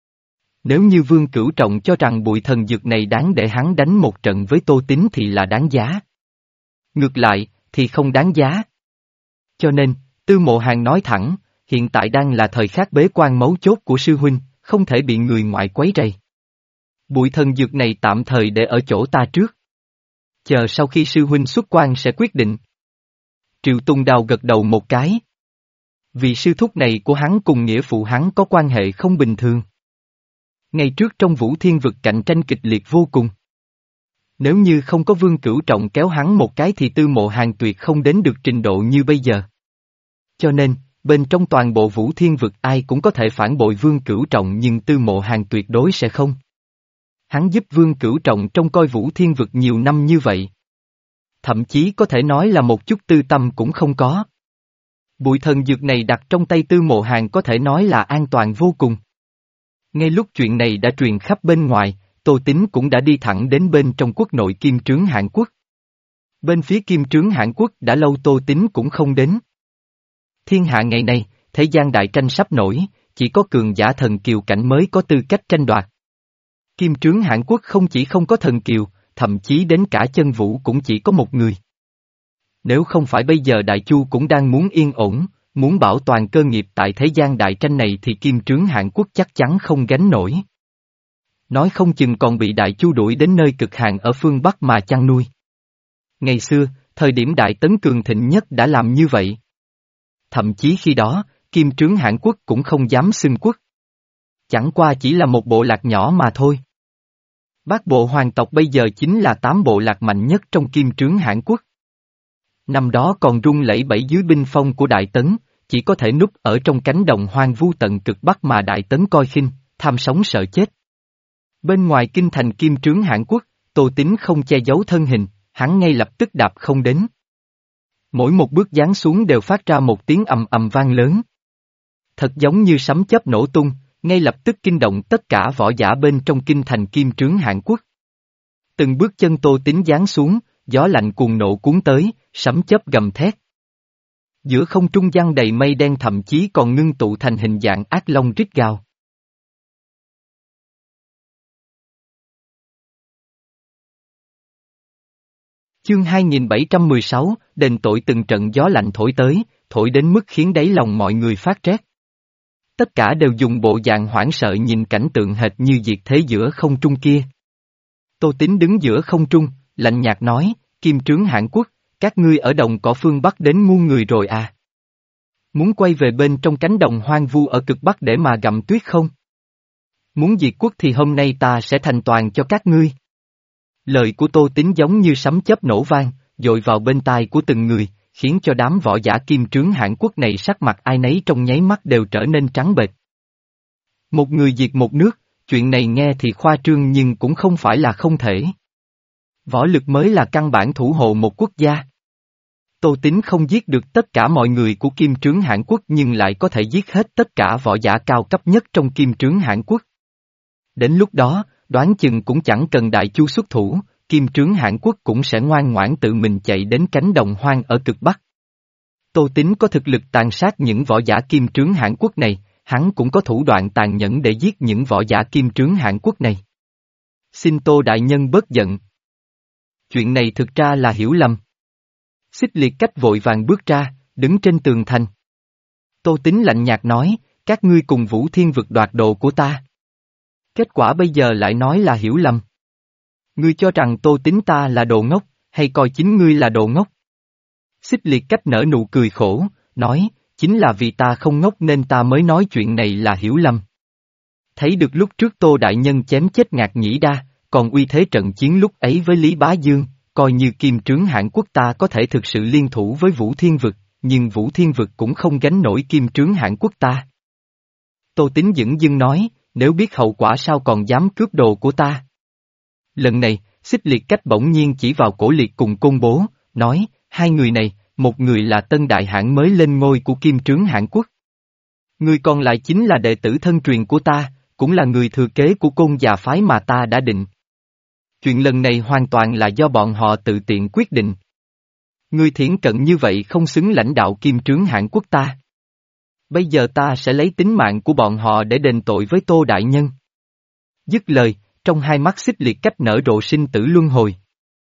Nếu như Vương Cửu Trọng cho rằng bụi thần dược này đáng để hắn đánh một trận với Tô Tín thì là đáng giá. Ngược lại, thì không đáng giá. Cho nên, Tư Mộ Hàn nói thẳng, hiện tại đang là thời khắc bế quan mấu chốt của sư huynh, không thể bị người ngoại quấy rầy. Bụi thần dược này tạm thời để ở chỗ ta trước. Chờ sau khi sư huynh xuất quan sẽ quyết định. Triệu Tùng Đào gật đầu một cái. Vì sư thúc này của hắn cùng nghĩa phụ hắn có quan hệ không bình thường. Ngày trước trong Vũ Thiên Vực cạnh tranh kịch liệt vô cùng. Nếu như không có Vương Cửu Trọng kéo hắn một cái thì Tư Mộ Hàn tuyệt không đến được trình độ như bây giờ. Cho nên, bên trong toàn bộ Vũ Thiên Vực ai cũng có thể phản bội Vương Cửu Trọng nhưng Tư Mộ Hàn tuyệt đối sẽ không. Hắn giúp Vương Cửu Trọng trông coi Vũ Thiên Vực nhiều năm như vậy. Thậm chí có thể nói là một chút tư tâm cũng không có. Bụi thần dược này đặt trong tay Tư Mộ Hàn có thể nói là an toàn vô cùng. Ngay lúc chuyện này đã truyền khắp bên ngoài, Tô Tín cũng đã đi thẳng đến bên trong quốc nội Kim Trướng Hãn Quốc. Bên phía Kim Trướng Hãn Quốc đã lâu Tô Tín cũng không đến. Thiên hạ ngày nay, thế gian đại tranh sắp nổi, chỉ có cường giả thần kiều cảnh mới có tư cách tranh đoạt. Kim Trướng Hãn Quốc không chỉ không có thần kiều, thậm chí đến cả chân vũ cũng chỉ có một người. Nếu không phải bây giờ Đại Chu cũng đang muốn yên ổn, muốn bảo toàn cơ nghiệp tại thế gian đại tranh này thì Kim Trướng Hãn Quốc chắc chắn không gánh nổi. Nói không chừng còn bị Đại Chu đuổi đến nơi cực hạn ở phương Bắc mà chăn nuôi. Ngày xưa, thời điểm Đại Tấn cường thịnh nhất đã làm như vậy. Thậm chí khi đó, Kim Trướng Hãn Quốc cũng không dám xưng quốc. Chẳng qua chỉ là một bộ lạc nhỏ mà thôi. Bát bộ hoàng tộc bây giờ chính là tám bộ lạc mạnh nhất trong Kim Trướng Hãn Quốc. Năm đó còn rung lẩy bẩy dưới binh phong của Đại Tấn, chỉ có thể núp ở trong cánh đồng hoang vu tận cực Bắc mà Đại Tấn coi khinh, tham sống sợ chết. Bên ngoài kinh thành Kim Trướng Hãn Quốc, Tô Tín không che giấu thân hình, hắn ngay lập tức đạp không đến. Mỗi một bước giáng xuống đều phát ra một tiếng ầm ầm vang lớn. Thật giống như sấm chớp nổ tung, ngay lập tức kinh động tất cả võ giả bên trong kinh thành Kim Trướng Hãn Quốc. Từng bước chân Tô Tín giáng xuống, gió lạnh cuồng nộ cuốn tới, sấm chớp gầm thét. Giữa không trung giăng đầy mây đen thậm chí còn ngưng tụ thành hình dạng ác long rít gào. Chương hai nghìn bảy trăm mười sáu, đền tội từng trận gió lạnh thổi tới, thổi đến mức khiến đáy lòng mọi người phát rét. Tất cả đều dùng bộ dạng hoảng sợ nhìn cảnh tượng hệt như diệt thế giữa không trung kia. Tô Tín đứng giữa không trung, lạnh nhạt nói, Kim Trướng Hãn Quốc, các ngươi ở đồng cỏ phương Bắc đến ngu người rồi à? Muốn quay về bên trong cánh đồng hoang vu ở cực Bắc để mà gặm tuyết không? Muốn diệt quốc thì hôm nay ta sẽ thành toàn cho các ngươi. Lời của Tô Tín giống như sấm chớp nổ vang, dội vào bên tai của từng người, khiến cho đám võ giả Kim Trướng Hãn Quốc này sắc mặt ai nấy trong nháy mắt đều trở nên trắng bệch. Một người diệt một nước, chuyện này nghe thì khoa trương nhưng cũng không phải là không thể. Võ lực mới là căn bản thủ hộ một quốc gia. Tô Tín không giết được tất cả mọi người của Kim Trướng Hãn Quốc nhưng lại có thể giết hết tất cả võ giả cao cấp nhất trong Kim Trướng Hãn Quốc. Đến lúc đó, đoán chừng cũng chẳng cần Đại Chu xuất thủ, Kim Trướng Hãn Quốc cũng sẽ ngoan ngoãn tự mình chạy đến cánh đồng hoang ở cực Bắc. Tô Tín có thực lực tàn sát những võ giả Kim Trướng Hãn Quốc này, hắn cũng có thủ đoạn tàn nhẫn để giết những võ giả Kim Trướng Hãn Quốc này. Xin Tô Đại Nhân bớt giận. Chuyện này thực ra là hiểu lầm. Xích Liệt Cách vội vàng bước ra, đứng trên tường thành. Tô Tín lạnh nhạt nói, các ngươi cùng Vũ Thiên Vực đoạt đồ của ta. Kết quả bây giờ lại nói là hiểu lầm. Ngươi cho rằng Tô Tín ta là đồ ngốc, hay coi chính ngươi là đồ ngốc? Xích Liệt Cách nở nụ cười khổ, nói, chính là vì ta không ngốc nên ta mới nói chuyện này là hiểu lầm. Thấy được lúc trước Tô Đại Nhân chém chết Ngạc Nhĩ Đa, còn uy thế trận chiến lúc ấy với Lý Bá Dương, coi như kim trướng Hãn Quốc ta có thể thực sự liên thủ với Vũ Thiên Vực, nhưng Vũ Thiên Vực cũng không gánh nổi kim trướng Hãn Quốc ta. Tô Tín dửng dưng nói, nếu biết hậu quả sao còn dám cướp đồ của ta. Lần này, Xích Liệt Cách bỗng nhiên chỉ vào Cổ Liệt cùng Côn Bố, nói, hai người này, một người là Tân Đại Hãn mới lên ngôi của kim trướng Hãn Quốc. Người còn lại chính là đệ tử thân truyền của ta, cũng là người thừa kế của Côn già phái mà ta đã định. Chuyện lần này hoàn toàn là do bọn họ tự tiện quyết định. Người thiển cận như vậy không xứng lãnh đạo kim trướng Hãn Quốc ta. Bây giờ ta sẽ lấy tính mạng của bọn họ để đền tội với Tô Đại Nhân. Dứt lời, trong hai mắt Xích Liệt Cách nở rộ sinh tử luân hồi.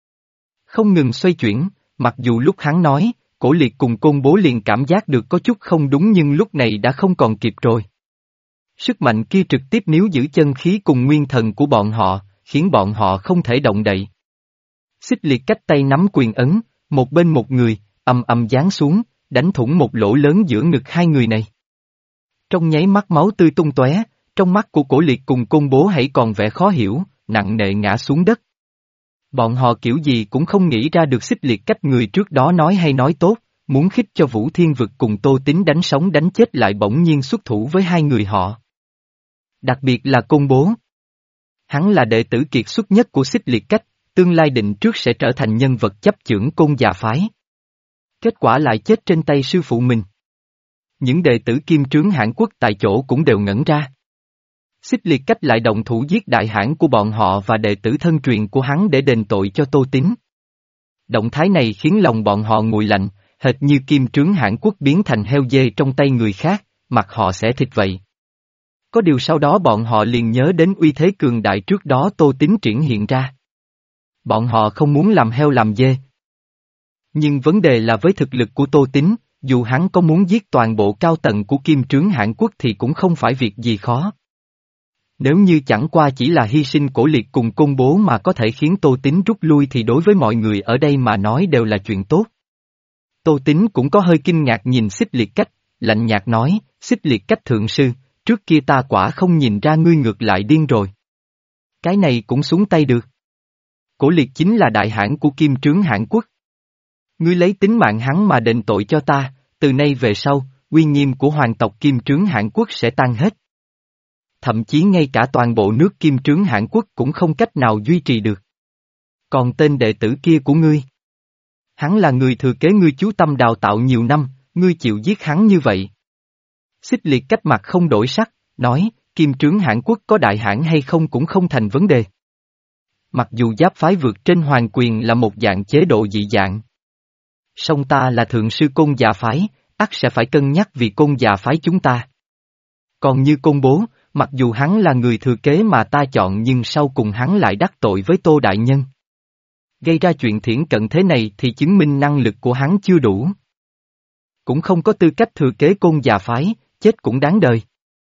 Không ngừng xoay chuyển, mặc dù lúc hắn nói, Cổ Liệt cùng Côn Bố liền cảm giác được có chút không đúng nhưng lúc này đã không còn kịp rồi. Sức mạnh kia trực tiếp níu giữ chân khí cùng nguyên thần của bọn họ, khiến bọn họ không thể động đậy. Xích Liệt Cách tay nắm quyền ấn, một bên một người, ầm ầm giáng xuống, đánh thủng một lỗ lớn giữa ngực hai người này. Trong nháy mắt máu tươi tung tóe, trong mắt của Cổ Liệt cùng Côn Bố hãy còn vẻ khó hiểu, nặng nề ngã xuống đất. Bọn họ kiểu gì cũng không nghĩ ra được Xích Liệt Cách người trước đó nói hay nói tốt, muốn khích cho Vũ Thiên Vực cùng Tô Tín đánh sống đánh chết lại bỗng nhiên xuất thủ với hai người họ. Đặc biệt là Côn Bố. Hắn là đệ tử kiệt xuất nhất của Xích Liệt Cách, tương lai định trước sẽ trở thành nhân vật chấp chưởng Côn già phái. Kết quả lại chết trên tay sư phụ mình. Những đệ tử kim trướng Hãn Quốc tại chỗ cũng đều ngẩn ra. Xích Liệt Cách lại động thủ giết đại hãn của bọn họ và đệ tử thân truyền của hắn để đền tội cho Tô Tín. Động thái này khiến lòng bọn họ nguội lạnh, hệt như kim trướng Hãn Quốc biến thành heo dê trong tay người khác, mặt họ sẽ thịt vậy. Có điều sau đó bọn họ liền nhớ đến uy thế cường đại trước đó Tô Tín triển hiện ra. Bọn họ không muốn làm heo làm dê. Nhưng vấn đề là với thực lực của Tô Tín, dù hắn có muốn giết toàn bộ cao tầng của kim trướng Hãn Quốc thì cũng không phải việc gì khó. Nếu như chẳng qua chỉ là hy sinh Cổ Liệt cùng Côn Bố mà có thể khiến Tô Tín rút lui thì đối với mọi người ở đây mà nói đều là chuyện tốt. Tô Tín cũng có hơi kinh ngạc nhìn Xích Liệt Cách, lạnh nhạt nói, Xích Liệt Cách thượng sư, trước kia ta quả không nhìn ra ngươi ngược lại điên rồi. Cái này cũng xuống tay được. Cổ Liệt chính là đại hãn của kim trướng Hãn Quốc. Ngươi lấy tính mạng hắn mà đền tội cho ta, từ nay về sau, uy nghiêm của hoàng tộc kim trướng Hãn Quốc sẽ tan hết. Thậm chí ngay cả toàn bộ nước kim trướng Hãn Quốc cũng không cách nào duy trì được. Còn tên đệ tử kia của ngươi? Hắn là người thừa kế ngươi chú tâm đào tạo nhiều năm, ngươi chịu giết hắn như vậy. Xích Liệt Cách mặt không đổi sắc, nói, kim trướng Hãn Quốc có đại hãn hay không cũng không thành vấn đề. Mặc dù giáp phái vượt trên hoàng quyền là một dạng chế độ dị dạng. Song ta là thượng sư Côn già phái, ắt sẽ phải cân nhắc vì Côn già phái chúng ta. Còn như Côn Bố, mặc dù hắn là người thừa kế mà ta chọn nhưng sau cùng hắn lại đắc tội với Tô Đại Nhân. Gây ra chuyện thiển cận thế này thì chứng minh năng lực của hắn chưa đủ. Cũng không có tư cách thừa kế Côn già phái, chết cũng đáng đời.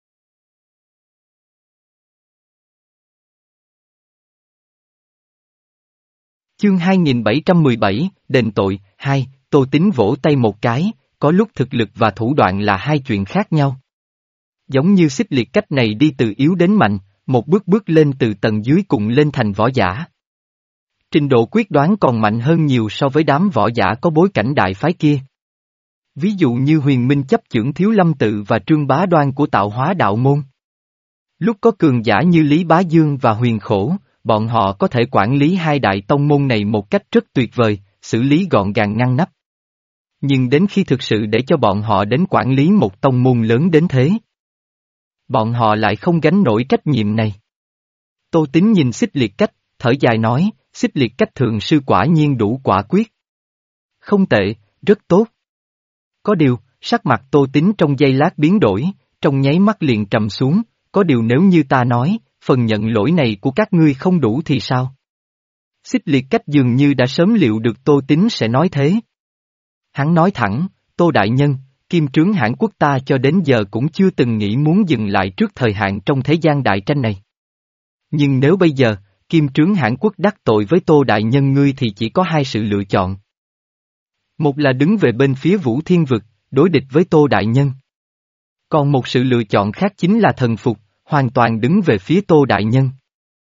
Chương hai nghìn bảy trăm mười bảy, đền tội, hai, Tô Tín vỗ tay một cái, có lúc thực lực và thủ đoạn là hai chuyện khác nhau. Giống như Xích Liệt Cách này đi từ yếu đến mạnh, một bước bước lên từ tầng dưới cùng lên thành võ giả. Trình độ quyết đoán còn mạnh hơn nhiều so với đám võ giả có bối cảnh đại phái kia. Ví dụ như Huyền Minh chấp chưởng Thiếu Lâm Tự và Trương Bá Đoan của Tạo Hóa Đạo Môn. Lúc có cường giả như Lý Bá Dương và Huyền Khổ, bọn họ có thể quản lý hai đại tông môn này một cách rất tuyệt vời, xử lý gọn gàng ngăn nắp. Nhưng đến khi thực sự để cho bọn họ đến quản lý một tông môn lớn đến thế, bọn họ lại không gánh nổi trách nhiệm này. Tô Tín nhìn Xích Liệt Cách, thở dài nói, Xích Liệt Cách thượng sư quả nhiên đủ quả quyết. Không tệ, rất tốt. Có điều, sắc mặt Tô Tín trong giây lát biến đổi, trong nháy mắt liền trầm xuống, có điều nếu như ta nói, phần nhận lỗi này của các ngươi không đủ thì sao? Xích Liệt Cách dường như đã sớm liệu được Tô Tín sẽ nói thế. Hắn nói thẳng, Tô Đại Nhân, kim trướng Hãn Quốc ta cho đến giờ cũng chưa từng nghĩ muốn dừng lại trước thời hạn trong thế gian đại tranh này. Nhưng nếu bây giờ, kim trướng Hãn Quốc đắc tội với Tô Đại Nhân ngươi thì chỉ có hai sự lựa chọn. Một là đứng về bên phía Vũ Thiên Vực, đối địch với Tô Đại Nhân. Còn một sự lựa chọn khác chính là thần phục, hoàn toàn đứng về phía Tô Đại Nhân.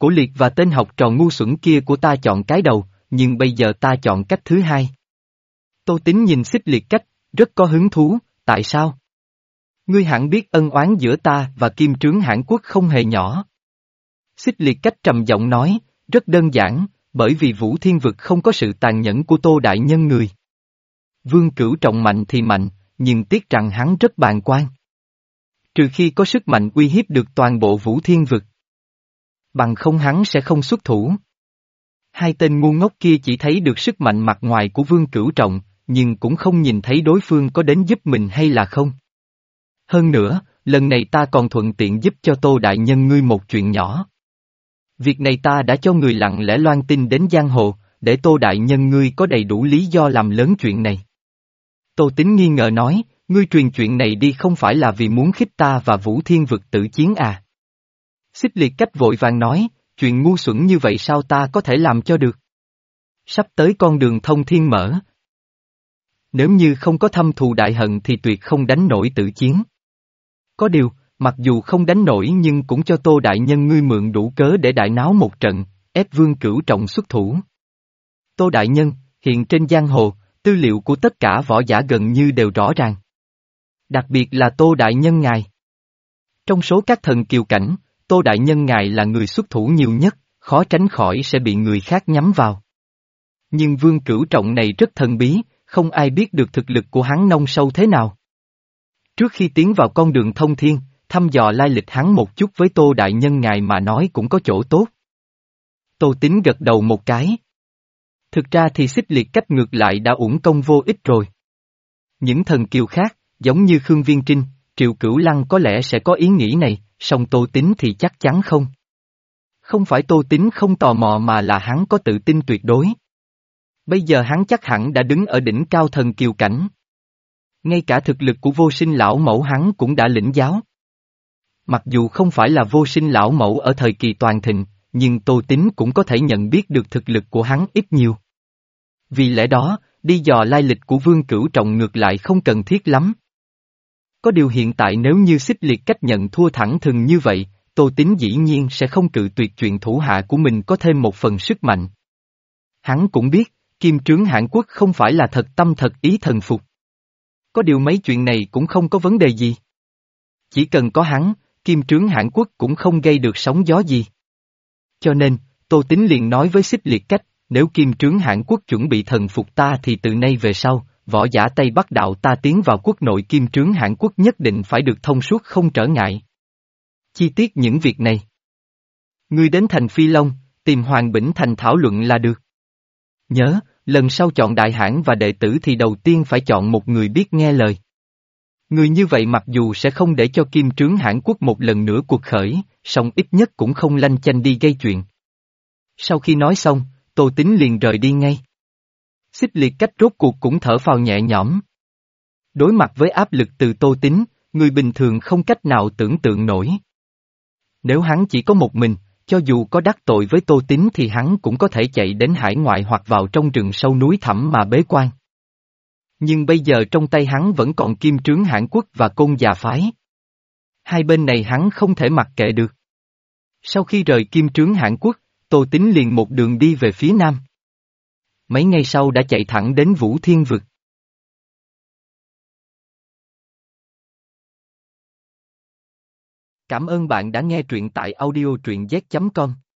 Của Liệt và tên học trò ngu xuẩn kia của ta chọn cái đầu, nhưng bây giờ ta chọn cách thứ hai. Tô Tín nhìn Xích Liệt Cách, rất có hứng thú, tại sao? Ngươi hẳn biết ân oán giữa ta và Kim Trướng Hãn Quốc không hề nhỏ. Xích Liệt Cách trầm giọng nói, rất đơn giản, bởi vì Vũ Thiên Vực không có sự tàn nhẫn của Tô Đại Nhân người. Vương Cửu Trọng mạnh thì mạnh, nhưng tiếc rằng hắn rất bàng quan. Trừ khi có sức mạnh uy hiếp được toàn bộ Vũ Thiên Vực. Bằng không hắn sẽ không xuất thủ. Hai tên ngu ngốc kia chỉ thấy được sức mạnh mặt ngoài của Vương Cửu Trọng, nhưng cũng không nhìn thấy đối phương có đến giúp mình hay là không. Hơn nữa, lần này ta còn thuận tiện giúp cho Tô Đại Nhân ngươi một chuyện nhỏ. Việc này ta đã cho người lặng lẽ loan tin đến giang hồ, để Tô Đại Nhân ngươi có đầy đủ lý do làm lớn chuyện này. Tô Tín nghi ngờ nói, ngươi truyền chuyện này đi không phải là vì muốn khích ta và Vũ Thiên Vực tử chiến à? Xích Liệt Cách vội vàng nói, chuyện ngu xuẩn như vậy sao ta có thể làm cho được? Sắp tới con đường thông thiên mở. Nếu như không có thâm thù đại hận thì tuyệt không đánh nổi tử chiến. Có điều, mặc dù không đánh nổi nhưng cũng cho Tô Đại Nhân ngươi mượn đủ cớ để đại náo một trận, ép Vương Cửu Trọng xuất thủ. Tô Đại Nhân, hiện trên giang hồ, tư liệu của tất cả võ giả gần như đều rõ ràng. Đặc biệt là Tô Đại Nhân ngài. Trong số các thần kiều cảnh, Tô Đại Nhân ngài là người xuất thủ nhiều nhất, khó tránh khỏi sẽ bị người khác nhắm vào. Nhưng Vương Cửu Trọng này rất thần bí, không ai biết được thực lực của hắn nông sâu thế nào. Trước khi tiến vào con đường thông thiên, thăm dò lai lịch hắn một chút với Tô Đại Nhân ngài mà nói cũng có chỗ tốt. Tô Tín gật đầu một cái. Thực ra thì Xích Liệt Cách ngược lại đã uổng công vô ích rồi. Những thần kiều khác, giống như Khương Viên Trinh, Triệu Cửu Lăng có lẽ sẽ có ý nghĩ này, song Tô Tín thì chắc chắn không. Không phải Tô Tín không tò mò mà là hắn có tự tin tuyệt đối. Bây giờ hắn chắc hẳn đã đứng ở đỉnh cao thần kiều cảnh. Ngay cả thực lực của Vô Sinh lão mẫu hắn cũng đã lĩnh giáo. Mặc dù không phải là Vô Sinh lão mẫu ở thời kỳ toàn thịnh, nhưng Tô Tín cũng có thể nhận biết được thực lực của hắn ít nhiều. Vì lẽ đó, đi dò lai lịch của Vương Cửu Trọng ngược lại không cần thiết lắm. Có điều hiện tại nếu như Xích Liệt Cách nhận thua thẳng thừng như vậy, Tô Tín dĩ nhiên sẽ không cự tuyệt chuyện thủ hạ của mình có thêm một phần sức mạnh. Hắn cũng biết, Kim Trướng Hãn Quốc không phải là thật tâm thật ý thần phục. Có điều mấy chuyện này cũng không có vấn đề gì. Chỉ cần có hắn, Kim Trướng Hãn Quốc cũng không gây được sóng gió gì. Cho nên, Tô Tín liền nói với Xích Liệt Cách, nếu Kim Trướng Hãn Quốc chuẩn bị thần phục ta thì từ nay về sau, võ giả Tây Bắc đạo ta tiến vào quốc nội Kim Trướng Hãn Quốc nhất định phải được thông suốt không trở ngại. Chi tiết những việc này. Ngươi đến thành Phi Long, tìm Hoàng Bỉnh Thành thảo luận là được. Nhớ, lần sau chọn đại hãn và đệ tử thì đầu tiên phải chọn một người biết nghe lời. Người như vậy mặc dù sẽ không để cho Kim Trướng Hãn Quốc một lần nữa cuộc khởi, song ít nhất cũng không lanh chanh đi gây chuyện. Sau khi nói xong, Tô Tín liền rời đi ngay. Xích Liệt Cách rốt cuộc cũng thở phào nhẹ nhõm. Đối mặt với áp lực từ Tô Tín, người bình thường không cách nào tưởng tượng nổi. Nếu hắn chỉ có một mình, cho dù có đắc tội với Tô Tín thì hắn cũng có thể chạy đến hải ngoại hoặc vào trong rừng sâu núi thẳm mà bế quan. Nhưng bây giờ trong tay hắn vẫn còn Kim Trướng Hãn Quốc và Côn Già Phái. Hai bên này hắn không thể mặc kệ được. Sau khi rời Kim Trướng Hãn Quốc, Tô Tín liền một đường đi về phía nam. Mấy ngày sau đã chạy thẳng đến Vũ Thiên Vực. Cảm ơn bạn đã nghe truyện tại audio truyện z chấm com.